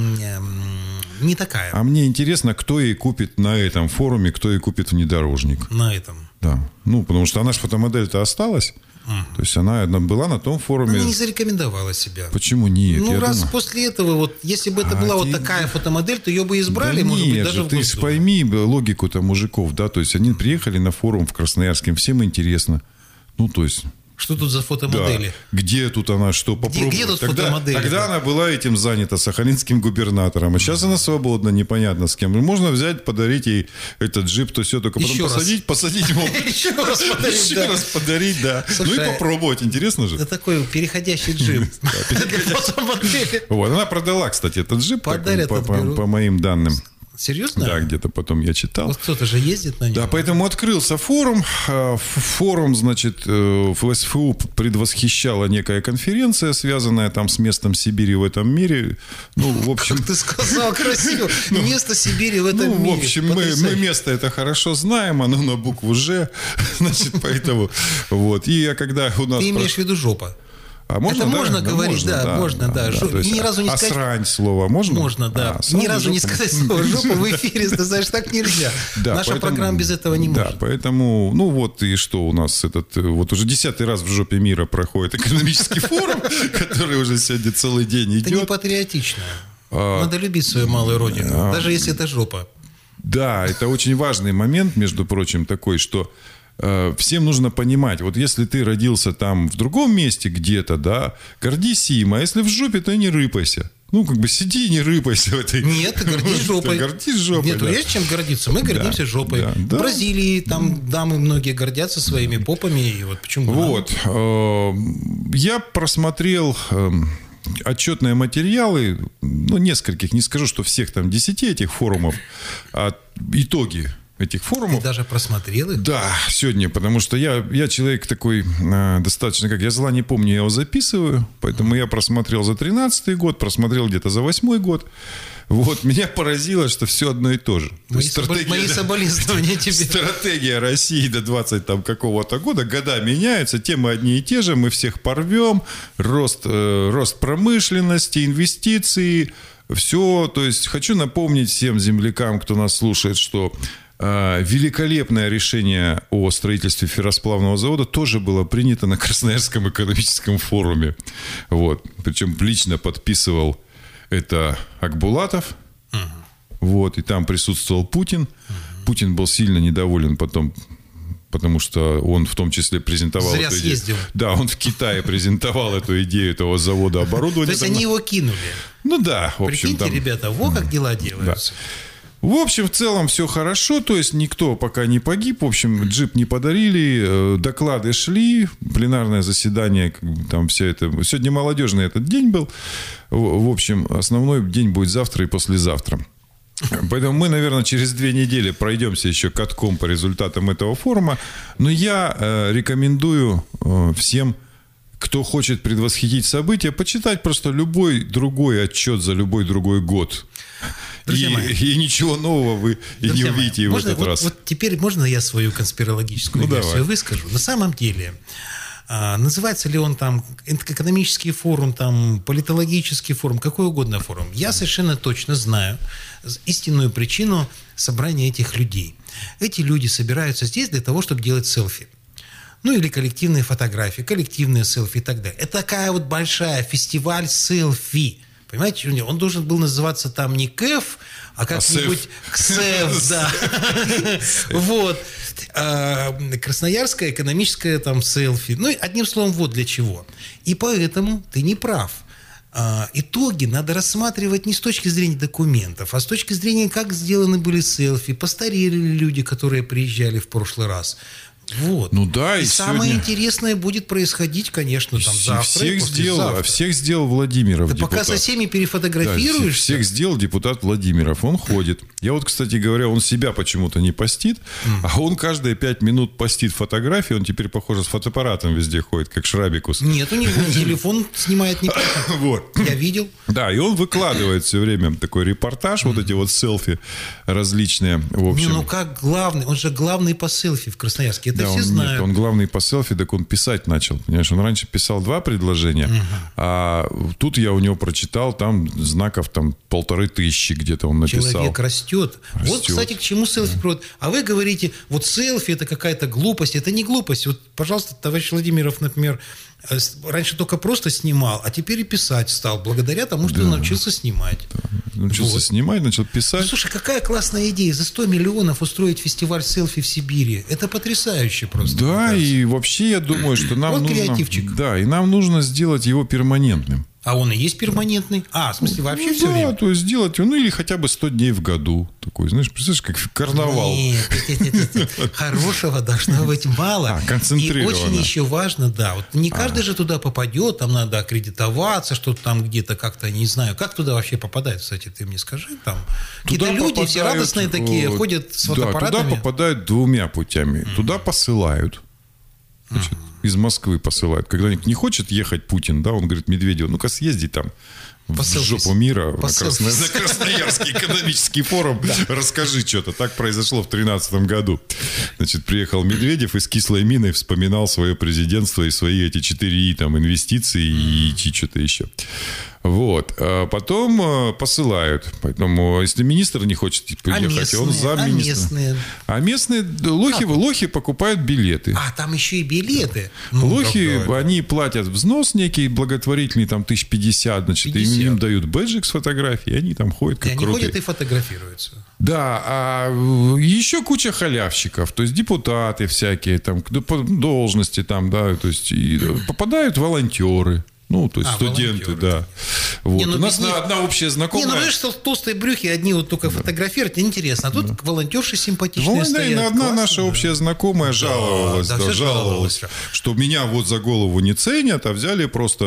не такая. А мне интересно, кто ей купит на этом форуме, кто ей купит внедорожник. На этом. Да. Ну, потому что она же фотомодель-то осталась. Uh-huh. То есть она была на том форуме. Она не зарекомендовала себя. Почему нет? Ну, Я раз думаю... после этого, вот, если бы это а была ты... вот такая фотомодель, то ее бы избрали, да может нет быть, даже же, в ты Госдуму. пойми логику-то мужиков, да, то есть они приехали на форум в Красноярске, всем интересно. Ну, то есть... Что тут за фотомодели? Да. Где тут она что попробует? Где, где тут тогда, фотомодели? Тогда да? она была этим занята сахалинским губернатором. А сейчас она свободна, непонятно с кем. Можно взять, подарить ей этот джип, то все, только потом посадить, посадить его. Еще раз подарить. Еще раз подарить, да. Ну и попробовать, интересно же. Это такой переходящий джип. Вот, она продала, кстати, этот джип, по моим данным. Серьезно? Да, где-то потом я читал. Вот кто-то же ездит на нем. Да, поэтому открылся форум. Форум, значит, в СФУ предвосхищала некая конференция, связанная там с местом Сибири в этом мире. Ну, в общем... Как ты сказал красиво. Место Сибири в этом мире. Ну, в общем, мы, мы место это хорошо знаем, оно на букву «Ж». Значит, поэтому... Вот. И я когда у нас... Ты имеешь в виду жопа? А можно, это да? можно да, говорить, можно, да, да, можно, да. да. да. И ни разу не а сказать... срань слово можно? Можно, да. А, ни разу жопу. не сказать слово «жопа» в эфире, ты знаешь, так нельзя. Да, Наша поэтому, программа без этого не может. Да, поэтому, ну вот и что у нас этот, вот уже десятый раз в жопе мира проходит экономический форум, который уже сегодня целый день идет. Это не патриотично. Надо любить свою малую родину, даже если это жопа. Да, это очень важный момент, между прочим, такой, что всем нужно понимать, вот если ты родился там в другом месте где-то, да, гордись им, а если в жопе, то не рыпайся. Ну, как бы сиди и не рыпайся в этой... Нет, ты гордись жопой. Гордись жопой, Нет, да. есть чем гордиться. Мы гордимся да, жопой. Да, да. В Бразилии там дамы многие гордятся своими попами. И вот почему... Вот. Я просмотрел отчетные материалы, ну, нескольких, не скажу, что всех там десяти этих форумов, а итоги этих форумов. Ты даже просмотрел их? Да, сегодня, потому что я, я человек такой э, достаточно, как я зла не помню, я его записываю, поэтому я просмотрел за тринадцатый год, просмотрел где-то за восьмой год. Вот, меня поразило, что все одно и то же. Мои, то стратегия, мои соболезнования тебе. Стратегия России до двадцать там какого-то года, года меняются, темы одни и те же, мы всех порвем, рост, э, рост промышленности, инвестиции, все. То есть хочу напомнить всем землякам, кто нас слушает, что великолепное решение о строительстве ферросплавного завода тоже было принято на Красноярском экономическом форуме. Вот. Причем лично подписывал это Акбулатов. Угу. Вот. И там присутствовал Путин. Угу. Путин был сильно недоволен потом, потому что он в том числе презентовал Зря эту съездил. идею. Да, он в Китае презентовал эту идею этого завода оборудования. То есть они его кинули. Ну да, в общем. Прикиньте, там... ребята, во как дела делаются. Да. В общем, в целом все хорошо, то есть никто пока не погиб, в общем, джип не подарили, доклады шли, пленарное заседание, там все это... Сегодня молодежный этот день был, в общем, основной день будет завтра и послезавтра. Поэтому мы, наверное, через две недели пройдемся еще катком по результатам этого форума, но я э, рекомендую э, всем, кто хочет предвосхитить события, почитать просто любой другой отчет за любой другой год. И, и ничего нового вы и не увидите мои, в можно, этот вот, раз. Вот теперь можно я свою конспирологическую ну, версию давай. выскажу? На самом деле, а, называется ли он там экономический форум, там, политологический форум, какой угодно форум, я совершенно точно знаю истинную причину собрания этих людей. Эти люди собираются здесь для того, чтобы делать селфи. Ну, или коллективные фотографии, коллективные селфи и так далее. Это такая вот большая фестиваль селфи. Понимаете, он должен был называться там не КЭФ, а как-нибудь КСЭФ, да. Вот. Красноярское экономическое там селфи. Ну, одним словом, вот для чего. И поэтому ты не прав. Итоги надо рассматривать не с точки зрения документов, а с точки зрения, как сделаны были селфи, постарели ли люди, которые приезжали в прошлый раз. Вот. Ну да, и, и самое сегодня... интересное будет происходить, конечно, там завтра всех и сделал, всех сделал Владимиров. Да депутат. пока со всеми перефотографируешься. Да, всех сделал депутат Владимиров. Он ходит. Я вот, кстати говоря, он себя почему-то не постит, mm. а он каждые пять минут постит фотографии. Он теперь, похоже, с фотоаппаратом везде ходит, как Шрабикус. Нет, у него телефон снимает неплохо. Вот. Я видел. Да, и он выкладывает все время такой репортаж, вот эти вот селфи различные. В общем. Не, ну как главный, он же главный по селфи в Красноярске. Это да, все он, знают. Нет, он главный по селфи, так он писать начал. Понимаешь, он раньше писал два предложения, угу. а тут я у него прочитал, там знаков там полторы тысячи где-то он написал. Человек растет. растет. Вот, кстати, к чему селфи приводит. А вы говорите, вот селфи это какая-то глупость. Это не глупость. Вот, пожалуйста, товарищ Владимиров, например, раньше только просто снимал, а теперь и писать стал, благодаря тому, что да. научился снимать. Да. Научился вот. снимать, начал писать. Ну, слушай, какая классная идея, за сто миллионов устроить фестиваль селфи в Сибири. Это потрясающе просто. Да, и вообще я думаю, что нам вот нужно... креативчик. Да, и нам нужно сделать его перманентным. А он и есть перманентный? А, в смысле, вообще ну, все да, время? то есть сделать, ну, или хотя бы сто дней в году. Такой, знаешь, представляешь, как карнавал. Нет, нет, нет, нет, нет. Хорошего должно быть мало. А, концентрированно. И очень еще важно, да, вот не каждый а. же туда попадет, там надо аккредитоваться, что-то там где-то как-то, не знаю, как туда вообще попадает, кстати, ты мне скажи, там какие-то люди попадают, все радостные такие, вот, ходят с фотоаппаратами. Да, туда попадают двумя путями. Mm-hmm. Туда посылают. Значит, mm-hmm. из Москвы посылают. Когда не хочет ехать Путин, да, он говорит Медведеву, ну-ка съезди там в жопу мира на, Красно... на Красноярский экономический форум, расскажи что-то. Так произошло в тринадцатом году. Значит, приехал Медведев и с кислой миной вспоминал свое президентство и свои эти четыре И, там, инвестиции и, и что-то еще. Вот. А потом посылают. Поэтому, если министр не хочет поехать, а местные, он замминистра. А местные? А местные лохи, лохи покупают билеты. А, там еще и билеты. Ну, лохи, они платят взнос некий благотворительный, там, тысяч пятьдесят, значит, пятьдесят. Им дают бэджик с фотографией, они там ходят как и они крутые. Ходят и фотографируются. Да, а еще куча халявщиков, то есть депутаты всякие, там, должности там, да, то есть и попадают волонтеры. Ну, то есть а, студенты, волонтеры. Да. Вот. Не, ну, у нас не, одна общая знакомая... Не, ну, видишь, что толстые брюхи одни вот только да. фотографировать, интересно. А тут да. волонтерши симпатичные ну, стоят. Да, одна классно, наша да. общая знакомая жаловалась, да, да, да, жаловалась, что меня вот за голову не ценят, а взяли просто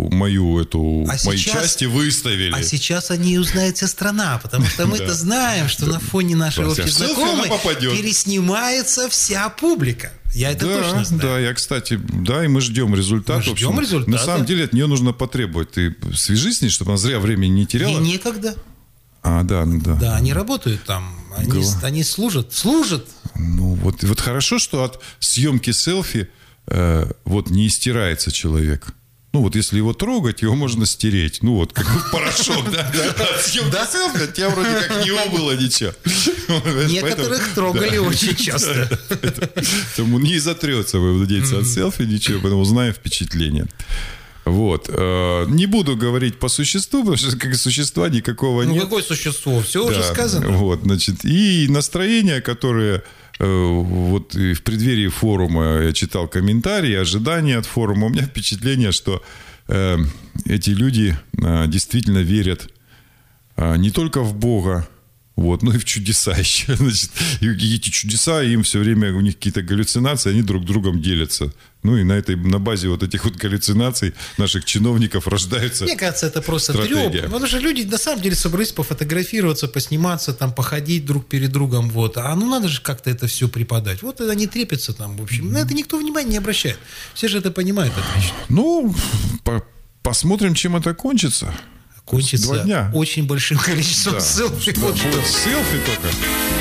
мою эту, а мои сейчас, части выставили. А сейчас о ней узнает вся страна, потому что мы-то знаем, что на фоне нашей общей знакомой переснимается вся публика. Я это да, точно знаю. Да, я, кстати, да, и мы ждем результат. Мы ждем результата. На самом деле от нее нужно потребовать. Ты свяжись с ней, чтобы она зря времени не теряла. Ей некогда. А, да, да. Да, они работают там. Они, они служат. Служат. Ну, вот, вот хорошо, что от съемки селфи э, вот не истирается человек. Ну, вот если его трогать, его можно стереть. Ну, вот, как порошок, да? От съемки селфи от тебя вроде как не убыло ничего. Некоторых трогали очень часто. Поэтому не затрется, вы владельцы, от селфи ничего, поэтому знаем впечатление. Вот. Не буду говорить по существу, потому что как существа никакого нет. Ну, какое существо? Все уже сказано. Вот, значит, и настроения, которые... Вот в преддверии форума я читал комментарии, ожидания от форума. У меня впечатление, что э, эти люди э, действительно верят э, не только в Бога, вот, но и в чудеса еще. Значит, и эти чудеса, им все время, у них какие-то галлюцинации, они друг другом делятся. Ну и на, этой, на базе вот этих вот галлюцинаций наших чиновников рождаются. Мне кажется, это просто стратегия. трёп. Потому что люди на самом деле собрались пофотографироваться, посниматься, там, походить друг перед другом. Вот. А ну надо же как-то это все преподать. Вот они трепятся там, в общем. На это никто внимания не обращает. Все же это понимают отлично. Ну, по- посмотрим, чем это кончится. Кончится Два дня. очень большим количеством Да. селфи. Да, Вот что. вот селфи только.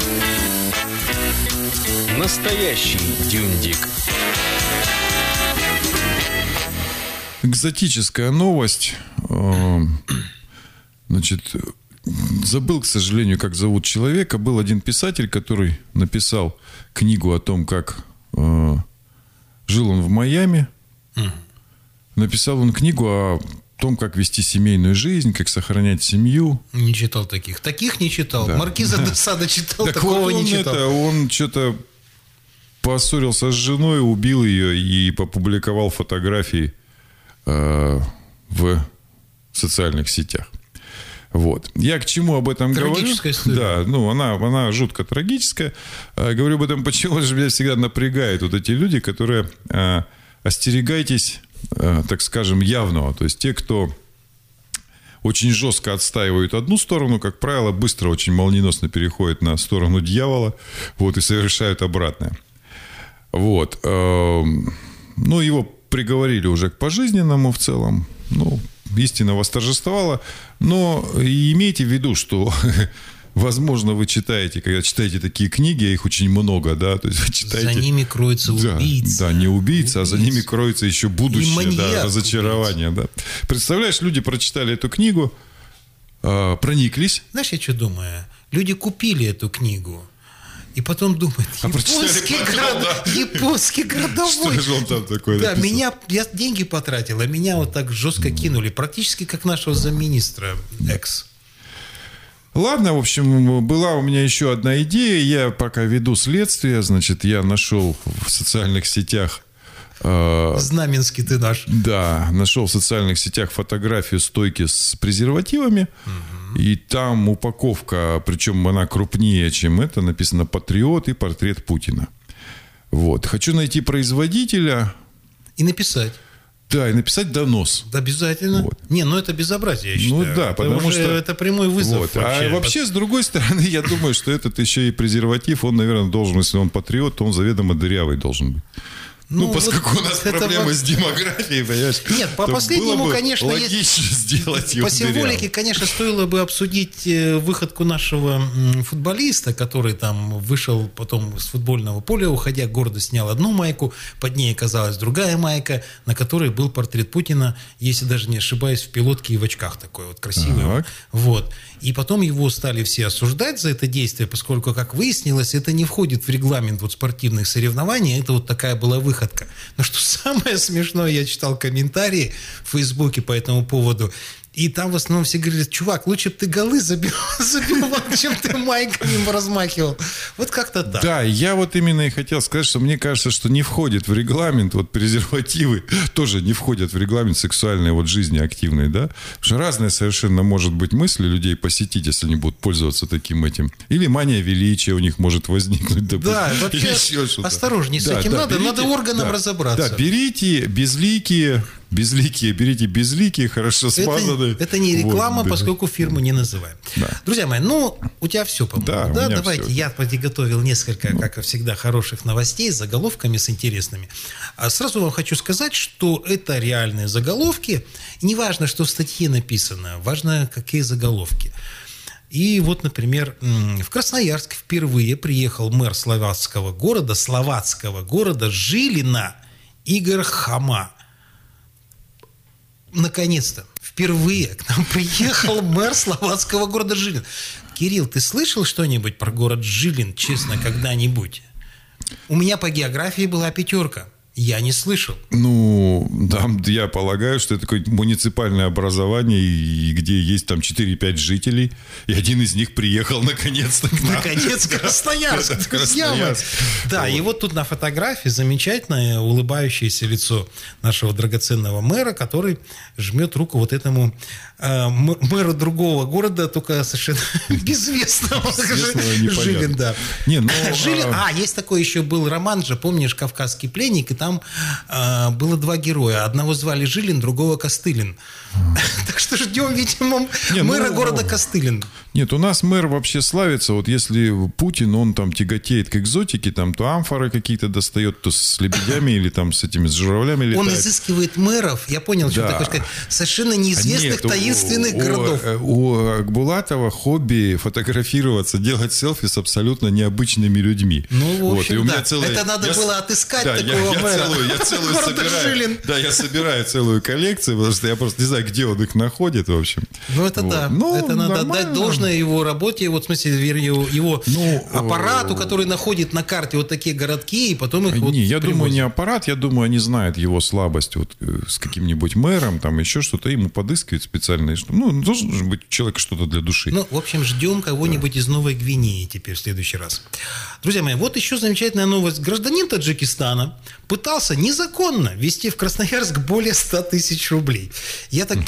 Настоящий дюндик. Экзотическая новость. Э, Значит, забыл, к сожалению, как зовут человека. Был один писатель, который написал книгу о том, как э, жил он в Майами. Написал он книгу о том, как вести семейную жизнь, как сохранять семью. Не читал таких. Таких не читал. Да. Маркиза де Сада читал, Так такого вот он не читал. это, он что-то поссорился с женой, убил ее и опубликовал фотографии э, в социальных сетях. Вот. Я к чему об этом Трагическая говорю? история. Да, ну, она, она жутко трагическая. А, говорю об этом, почему же меня всегда напрягают вот эти люди, которые а, остерегайтесь, а, так скажем, явного. То есть те, кто очень жестко отстаивают одну сторону, как правило, быстро, очень молниеносно переходят на сторону дьявола, вот, и совершают обратное. Вот. Ну, его приговорили уже к пожизненному в целом. Ну, истина восторжествовала. Но имейте в виду, что, возможно, вы читаете, когда читаете такие книги, а их очень много, да, то есть вы читаете... За ними кроется убийца. Да, да, не убийца, убийца, а за ними кроется еще будущее, маньяк, да, разочарование. Да. Представляешь, люди прочитали эту книгу, э, прониклись. Знаешь, я что думаю? Люди купили эту книгу. И потом думают, А японский, прочитали город, потом, да. японский городовой. Что же он там такое Да, написал? меня, я деньги потратил, а меня вот так жестко кинули. Практически как нашего замминистра экс. Ладно, в общем, была у меня еще одна идея. Я пока веду следствие, значит, я нашел в социальных сетях... Э, Знаменский ты наш. Да, нашел в социальных сетях фотографию стойки с презервативами. Угу. И там упаковка, причем она крупнее, чем это, написано «Патриот» и портрет Путина. Вот. Хочу найти производителя. И написать. Да, и написать донос. Обязательно. Вот. Не, ну это безобразие, я считаю. Ну да, это потому уже, что... Это прямой вызов Вот. вообще. А вообще, с другой стороны, я думаю, что этот еще и презерватив, он, наверное, должен, если он патриот, то он заведомо дырявый должен быть. Ну, ну поскольку вот у нас проблемы вот... с демографией, понимаешь? Нет, по последнему, конечно, логично есть... сделать его по символике, дырявым. Конечно, стоило бы обсудить выходку нашего футболиста, который там вышел потом с футбольного поля, уходя, гордо снял одну майку, под ней оказалась другая майка, на которой был портрет Путина, если даже не ошибаюсь, в пилотке и в очках такой вот красивый. Так. Вот. И потом его стали все осуждать за это действие, поскольку, как выяснилось, это не входит в регламент вот спортивных соревнований, это вот такая была выходка. Но что самое смешное, я читал комментарии в Фейсбуке по этому поводу, и там в основном все говорили: чувак, лучше бы ты голы забил, забивал, чем ты майками размахивал. Вот как-то так. Да, я вот именно и хотел сказать, что мне кажется, что не входит в регламент, вот презервативы тоже не входят в регламент сексуальной вот жизни активной, да? Потому что разные совершенно может быть мысли людей посетить, если они будут пользоваться таким этим. Или мания величия у них может возникнуть, допустим. Да, вообще осторожнее с да, этим да, надо, берите, надо органам да, разобраться. Да, берите безликие... Безликие, берите безликие, хорошо смазанные. Это, это не реклама, вот, поскольку фирму не называем. Да. Друзья мои, ну, у тебя все, по-моему. Да, да? Давайте, все. Я подготовил несколько, ну. как всегда, хороших новостей с заголовками, с интересными. А сразу вам хочу сказать, что это реальные заголовки. Не важно, что в статье написано, важно, какие заголовки. И вот, например, в Красноярск впервые приехал мэр словацкого города, словацкого города Жилина Игорь Хама. наконец-то, впервые к нам приехал мэр словацкого города Жилин. Кирилл, ты слышал что-нибудь про город Жилин, честно, когда-нибудь? У меня по географии была пятерка. Я не слышал. Ну, там, я полагаю, что это такое муниципальное образование, и где есть там четыре-пять жителей, и один из них приехал наконец-то к нам. Наконец, Красноярск. Красноярск. Да, и вот тут на фотографии замечательное улыбающееся лицо нашего драгоценного мэра, который жмет руку вот этому э, мэру другого города, только совершенно безвестного. Жилин, да. Не, но... Жилин, а, есть такой еще был роман же, помнишь, «Кавказский пленник», и там Там э, было два героя. Одного звали Жилин, другого Костылин. Так что ждем, видимо, мэра города Костылин. Нет, у нас мэр вообще славится. Вот если Путин, он там тяготеет к экзотике, там то амфоры какие-то достает, то с лебедями или там с этими, с журавлями летает. Он изыскивает мэров, я понял, что такое сказать, совершенно неизвестных, Нет, таинственных у, городов. У, у Акбулатова хобби фотографироваться, делать селфи с абсолютно необычными людьми. Ну, в общем, вот, и у да. меня целая... Это надо я... было отыскать да, такого я, мэра. Я целую, я целую собираю. Жилин. Да, я собираю целую коллекцию, потому что я просто не знаю, где он их находит, в общем. Ну, это вот. Да. Ну, это надо нормально. Отдать должное его работе, вот в смысле, его, его ну, аппарату, который находит на карте вот такие городки, и потом их не, вот я привозят. думаю, не аппарат, я думаю, они знают его слабость вот с каким-нибудь мэром, там еще что-то, ему подыскивают специально. Ну, должен же быть у человека что-то для души. Ну, в общем, ждем кого-нибудь да. из Новой Гвинеи теперь в следующий раз. Друзья мои, вот еще замечательная новость. Гражданин Таджикистана пытался незаконно ввести в Красноярск более ста тысяч рублей. Я так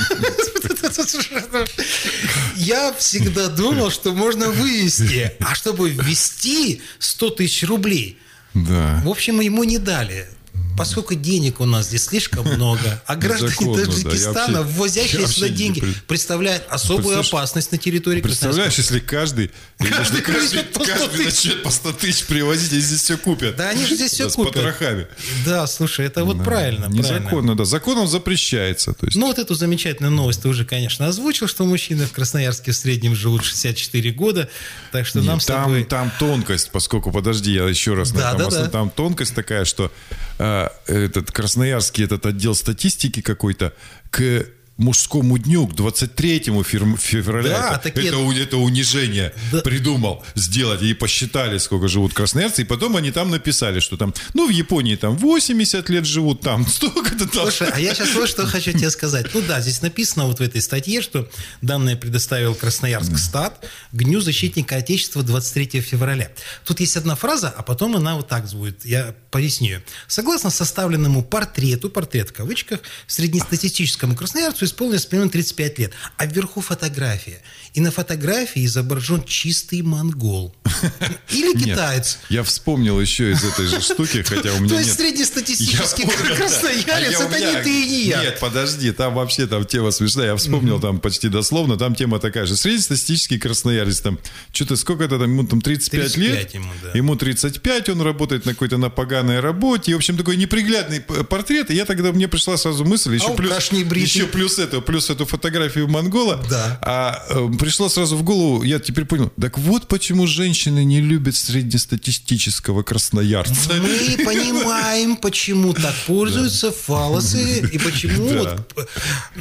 Я всегда думал, что можно вывести, а чтобы ввести сто тысяч рублей, да. в общем, ему не дали. Поскольку денег у нас здесь слишком много, а граждане Законно, Таджикистана, да. ввозящие сюда деньги, при... представляют особую опасность на территории Представляешь, если каждый, каждый, каждый, каждый начнет по сто тысяч привозить, и здесь все купят. Да, они же здесь все да, купят. С потрохами. Да, слушай, это вот да. правильно. Незаконно, правильно. да. Законом запрещается. То есть... Ну, вот эту замечательную новость ты уже, конечно, озвучил, что мужчины в Красноярске в среднем живут шестьдесят четыре года, так что Нет, нам с там, тобой... Там тонкость, поскольку, подожди, я еще раз да, на да, этом да. Там тонкость такая, что э, этот красноярский этот отдел статистики какой-то к мужскому дню, к двадцать третьему февраля, да, это, такие... это, это унижение да. придумал сделать. И посчитали, сколько живут красноярцы. И потом они там написали, что там, ну, в Японии там восемьдесят лет живут, там столько-то там. Слушай, а я сейчас вот что хочу тебе сказать. Ну да, здесь написано вот в этой статье, что данные предоставил Красноярск стат к Дню защитника Отечества двадцать третьего февраля. Тут есть одна фраза, а потом она вот так будет. Я поясню ее. Согласно составленному портрету, портрет в кавычках, среднестатистическому красноярцу исполнилось примерно тридцать пять лет. А вверху фотография. И на фотографии изображен чистый монгол. Или китаец. Нет, я вспомнил еще из этой же штуки, хотя у меня То есть нет... среднестатистический красноярец, а это меня... не ты и не я. Нет, подожди, там вообще там тема смешная. Я вспомнил угу. там почти дословно, там тема такая же. Среднестатистический красноярец, там, что-то сколько-то там, ему там тридцать пять лет. Ему, да. ему тридцать пять, он работает на какой-то на поганой работе. И, в общем, такой неприглядный портрет. И я тогда, мне пришла сразу мысль, еще, а плюс, еще плюс, это, плюс эту фотографию монгола. Да. А э, пришло сразу в голову, я теперь понял, так вот почему женщины не любят среднестатистического красноярца. Мы понимаем, почему так пользуются фалосы, и почему вот,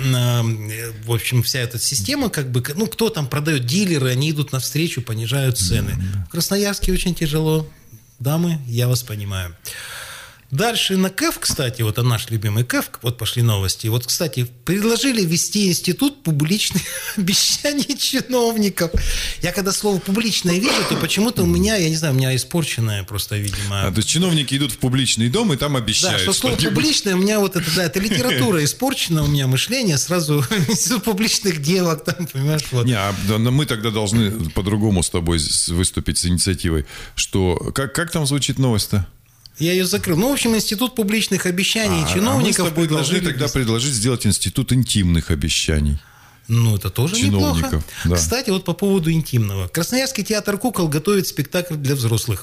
в общем, вся эта система, как бы, ну, кто там продает, дилеры, они идут навстречу, понижают цены. В Красноярске очень тяжело. Дамы, я вас понимаю. Дальше на КЭФ, кстати, вот наш любимый КЭФ, вот пошли новости. Вот, кстати, предложили ввести институт публичных обещаний чиновников. Я когда слово «публичное» вижу, то почему-то у меня, я не знаю, у меня испорченное просто, видимо... А, то есть чиновники идут в публичный дом и там обещают. Да, что слово «публичное», у меня вот это, да, это литература испорчена, у меня мышление, сразу институт публичных девок, там, понимаешь, вот. Не, а мы тогда должны по-другому с тобой выступить с инициативой, что... Как, как там звучит новость-то? Я ее закрыл. Ну, в общем, институт публичных обещаний а, чиновников. А мы с тобой должны тогда предложить сделать институт интимных обещаний. Ну, это тоже неплохо. Да. Кстати, вот по поводу интимного. Красноярский театр кукол готовит спектакль для взрослых.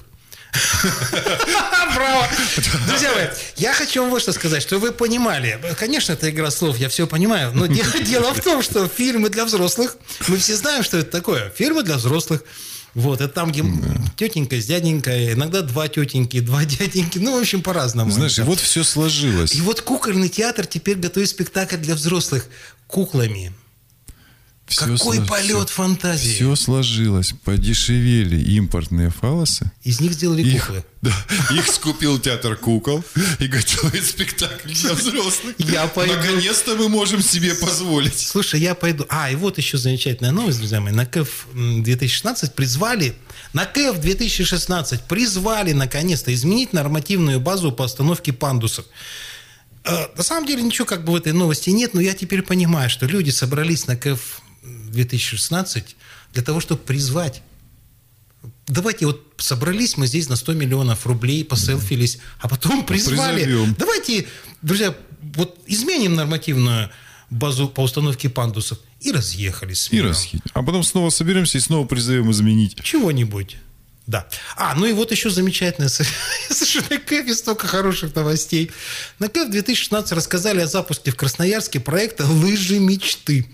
Браво! Друзья мои, я хочу вам вот что сказать, что вы понимали. Конечно, это игра слов, я все понимаю. Но дело в том, что фильмы для взрослых, мы все знаем, что это такое. Фильмы для взрослых. Вот, это там, где да. тетенька с дяденькой, иногда два тетеньки, два дяденьки, ну, в общем, по-разному. Знаешь, и вот все сложилось. И вот кукольный театр теперь готовит спектакль для взрослых куклами. Все Какой слож... полет все, фантазии. Все сложилось. Подешевели импортные фалосы. Из них сделали их, куклы. Да, их скупил театр кукол и готовит спектакль для взрослых. Я пойду. Наконец-то мы можем себе позволить. Слушай, я пойду. А, и вот еще замечательная новость, друзья мои. На КЭФ две тысячи шестнадцать призвали... На КЭФ две тысячи шестнадцать призвали, наконец-то, изменить нормативную базу по остановке пандусов. На самом деле ничего как бы в этой новости нет, но я теперь понимаю, что люди собрались на КЭФ две тысячи шестнадцать для того, чтобы призвать. Давайте вот собрались мы здесь на сто миллионов рублей, поселфились, а потом призвали. Призовем. Давайте, друзья, вот изменим нормативную базу по установке пандусов и разъехались. И разъедем. А потом снова соберемся и снова призовем изменить. Чего-нибудь. Да. А, ну и вот еще замечательное. Слушай, на КЭФе столько хороших новостей. На КЭФ две тысячи шестнадцать рассказали о запуске в Красноярске проекта «Лыжи мечты».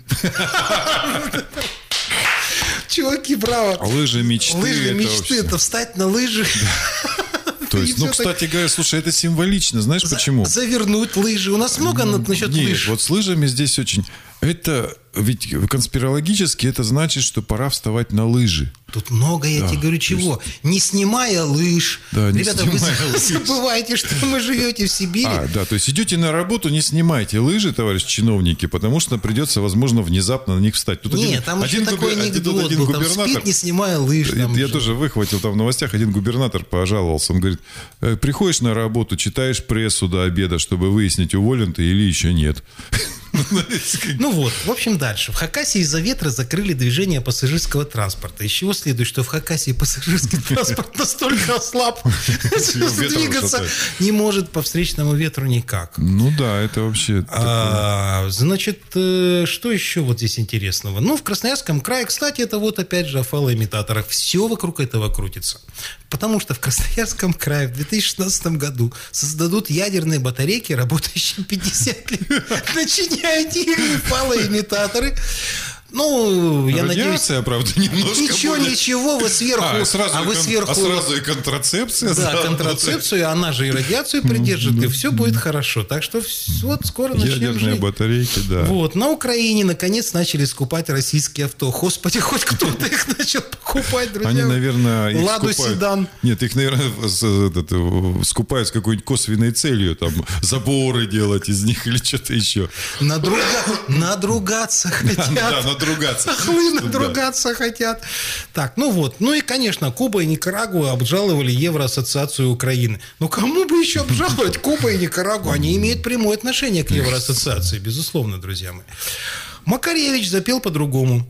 Чуваки, браво. Лыжи мечты. Лыжи мечты. Это встать на лыжи. То есть, ну, кстати говоря, слушай, это символично. Знаешь почему? Завернуть лыжи. У нас много насчет лыж. Вот с лыжами здесь очень... Это ведь конспирологически это значит, что пора вставать на лыжи. Тут много, я да, тебе говорю, чего. Есть... Не снимая лыж. Да, Ребята, не снимая вы лыж. Забываете, что вы живете в Сибири. А, да, то есть идете на работу, не снимайте лыжи, товарищ чиновники, потому что придется, возможно, внезапно на них встать. Тут Нет, один, там один еще такой губер... анекдот один был, губернатор... там спит, не снимая лыж. Я, я же... тоже выхватил там в новостях, один губернатор пожаловался. Он говорит, приходишь на работу, читаешь прессу до обеда, чтобы выяснить, уволен ты или еще нет. Ну вот, в общем, дальше. В Хакасии из-за ветра закрыли движение пассажирского транспорта. Из чего следует, что в Хакасии пассажирский транспорт настолько ослаб, что двигаться не может по встречному ветру никак. Ну да, это вообще... Значит, что еще вот здесь интересного? Ну, в Красноярском крае, кстати, это вот опять же о фалоимитаторах. Все вокруг этого крутится. Потому что в Красноярском крае в две тысячи шестнадцатом году создадут ядерные батарейки, работающие пятьдесят лет. Начиняя дикие фалоимитаторы. Ну, я радиация, надеюсь... правда, немножко Ничего, будет. ничего, вы сверху... А, сразу, а вы кон... сверху... а сразу и контрацепция. Да, контрацепцию, она же и радиацию придержит, и все будет хорошо. Так что вот скоро начнем жить. Ядерные батарейки, да. Вот, на Украине, наконец, начали скупать российские авто. Господи, хоть кто-то их начал покупать, друзья. Они, наверное, их Ладу скупают... седан. Нет, их, наверное, скупают с какой-нибудь косвенной целью, там, заборы делать из них или что-то еще. Надруга... Надругаться хотят. Да, надругаться. Надругаться да. хотят. Так, ну вот. Ну и, конечно, Куба и Никарагуа обжаловали Евроассоциацию Украины. Ну, кому бы еще обжаловать Куба и Никарагуа? Они имеют прямое отношение к Евроассоциации, безусловно, друзья мои. Макаревич запел по-другому.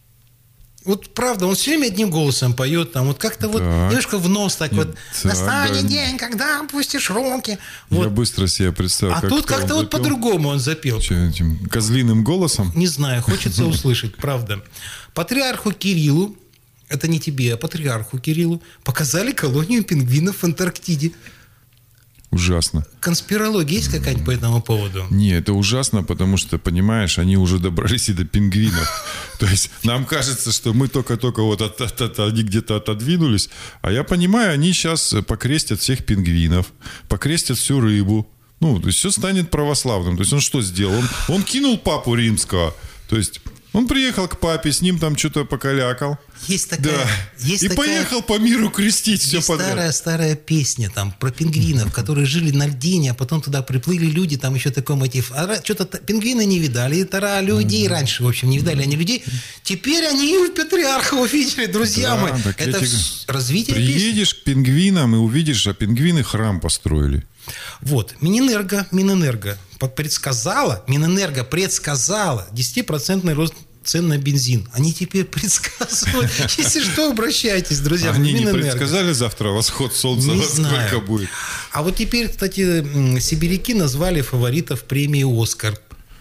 Вот правда, он все время одним голосом поет, там вот как-то вот так. немножко в нос так вот. Настанет да. день, когда опустишь руки. Вот. Я быстро себе представил. А как тут как-то вот по-другому он запел. Что, этим козлиным голосом? Не знаю, хочется услышать, правда. Патриарху Кириллу, это не тебе, а патриарху Кириллу, показали колонию пингвинов в Антарктиде. Ужасно. Конспирология есть какая-нибудь по этому поводу? Не, это ужасно, потому что, понимаешь, они уже добрались и до пингвинов. То есть нам кажется, что мы только-только вот от, от, от, они где-то отодвинулись. А я понимаю, они сейчас покрестят всех пингвинов, покрестят всю рыбу. Ну, то есть все станет православным. То есть он что сделал? Он, он кинул папу римского. То есть... Он приехал к папе, с ним там что-то покалякал. Есть такая... Да. Есть и такая, поехал по миру крестить все подряд. Старая-старая песня там про пингвинов, которые жили на льдине, а потом туда приплыли люди, там еще такой мотив. А что-то пингвины не видали, тара людей раньше, в общем, не видали они людей. Теперь они в Патриарха увидели, друзья да, мои. Это тебе... развитие Приедешь песни. к пингвинам и увидишь, а пингвины храм построили. Вот. Минэнерго, Минэнерго предсказала, Минэнерго предсказала десятипроцентный рост цен на бензин. Они теперь предсказывают. Если что, обращайтесь, друзья. Они не предсказали завтра восход солнца? Не знаю. Сколько будет? А вот теперь, кстати, сибиряки назвали фаворитов премии «Оскар».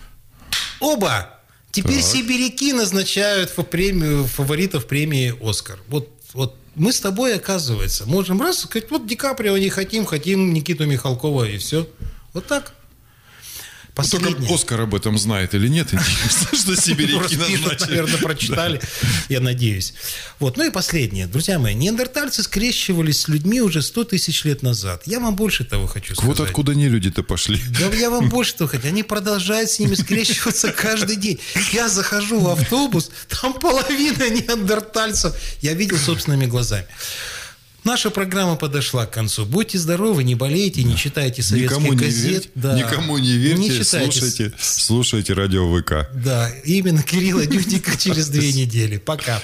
Оба! Теперь так. сибиряки назначают премию, фаворитов премии «Оскар». Вот, вот мы с тобой, оказывается, можем раз сказать, вот Ди Каприо не хотим, хотим Никиту Михалкова, и все. Вот так. Последнее. Только Оскар об этом знает или нет, интересно, что сибиряки назначили. Наверное, прочитали, я надеюсь. Вот. Ну и последнее. Друзья мои, неандертальцы скрещивались с людьми уже сто тысяч лет назад. Я вам больше того хочу сказать. Вот откуда не люди-то пошли. Да я вам больше того хочу. Они продолжают с ними скрещиваться каждый день. Я захожу в автобус, там половина неандертальцев. Я видел собственными глазами. Наша программа подошла к концу. Будьте здоровы, не болейте, не читайте советских Никому газет. Не верьте, да. Никому не верьте, не читайте. слушайте, слушайте радио ВК. Да, именно Кирилла Дюдика через две недели. Пока.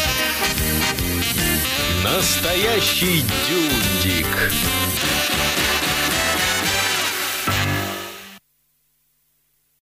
Настоящий Дюдик.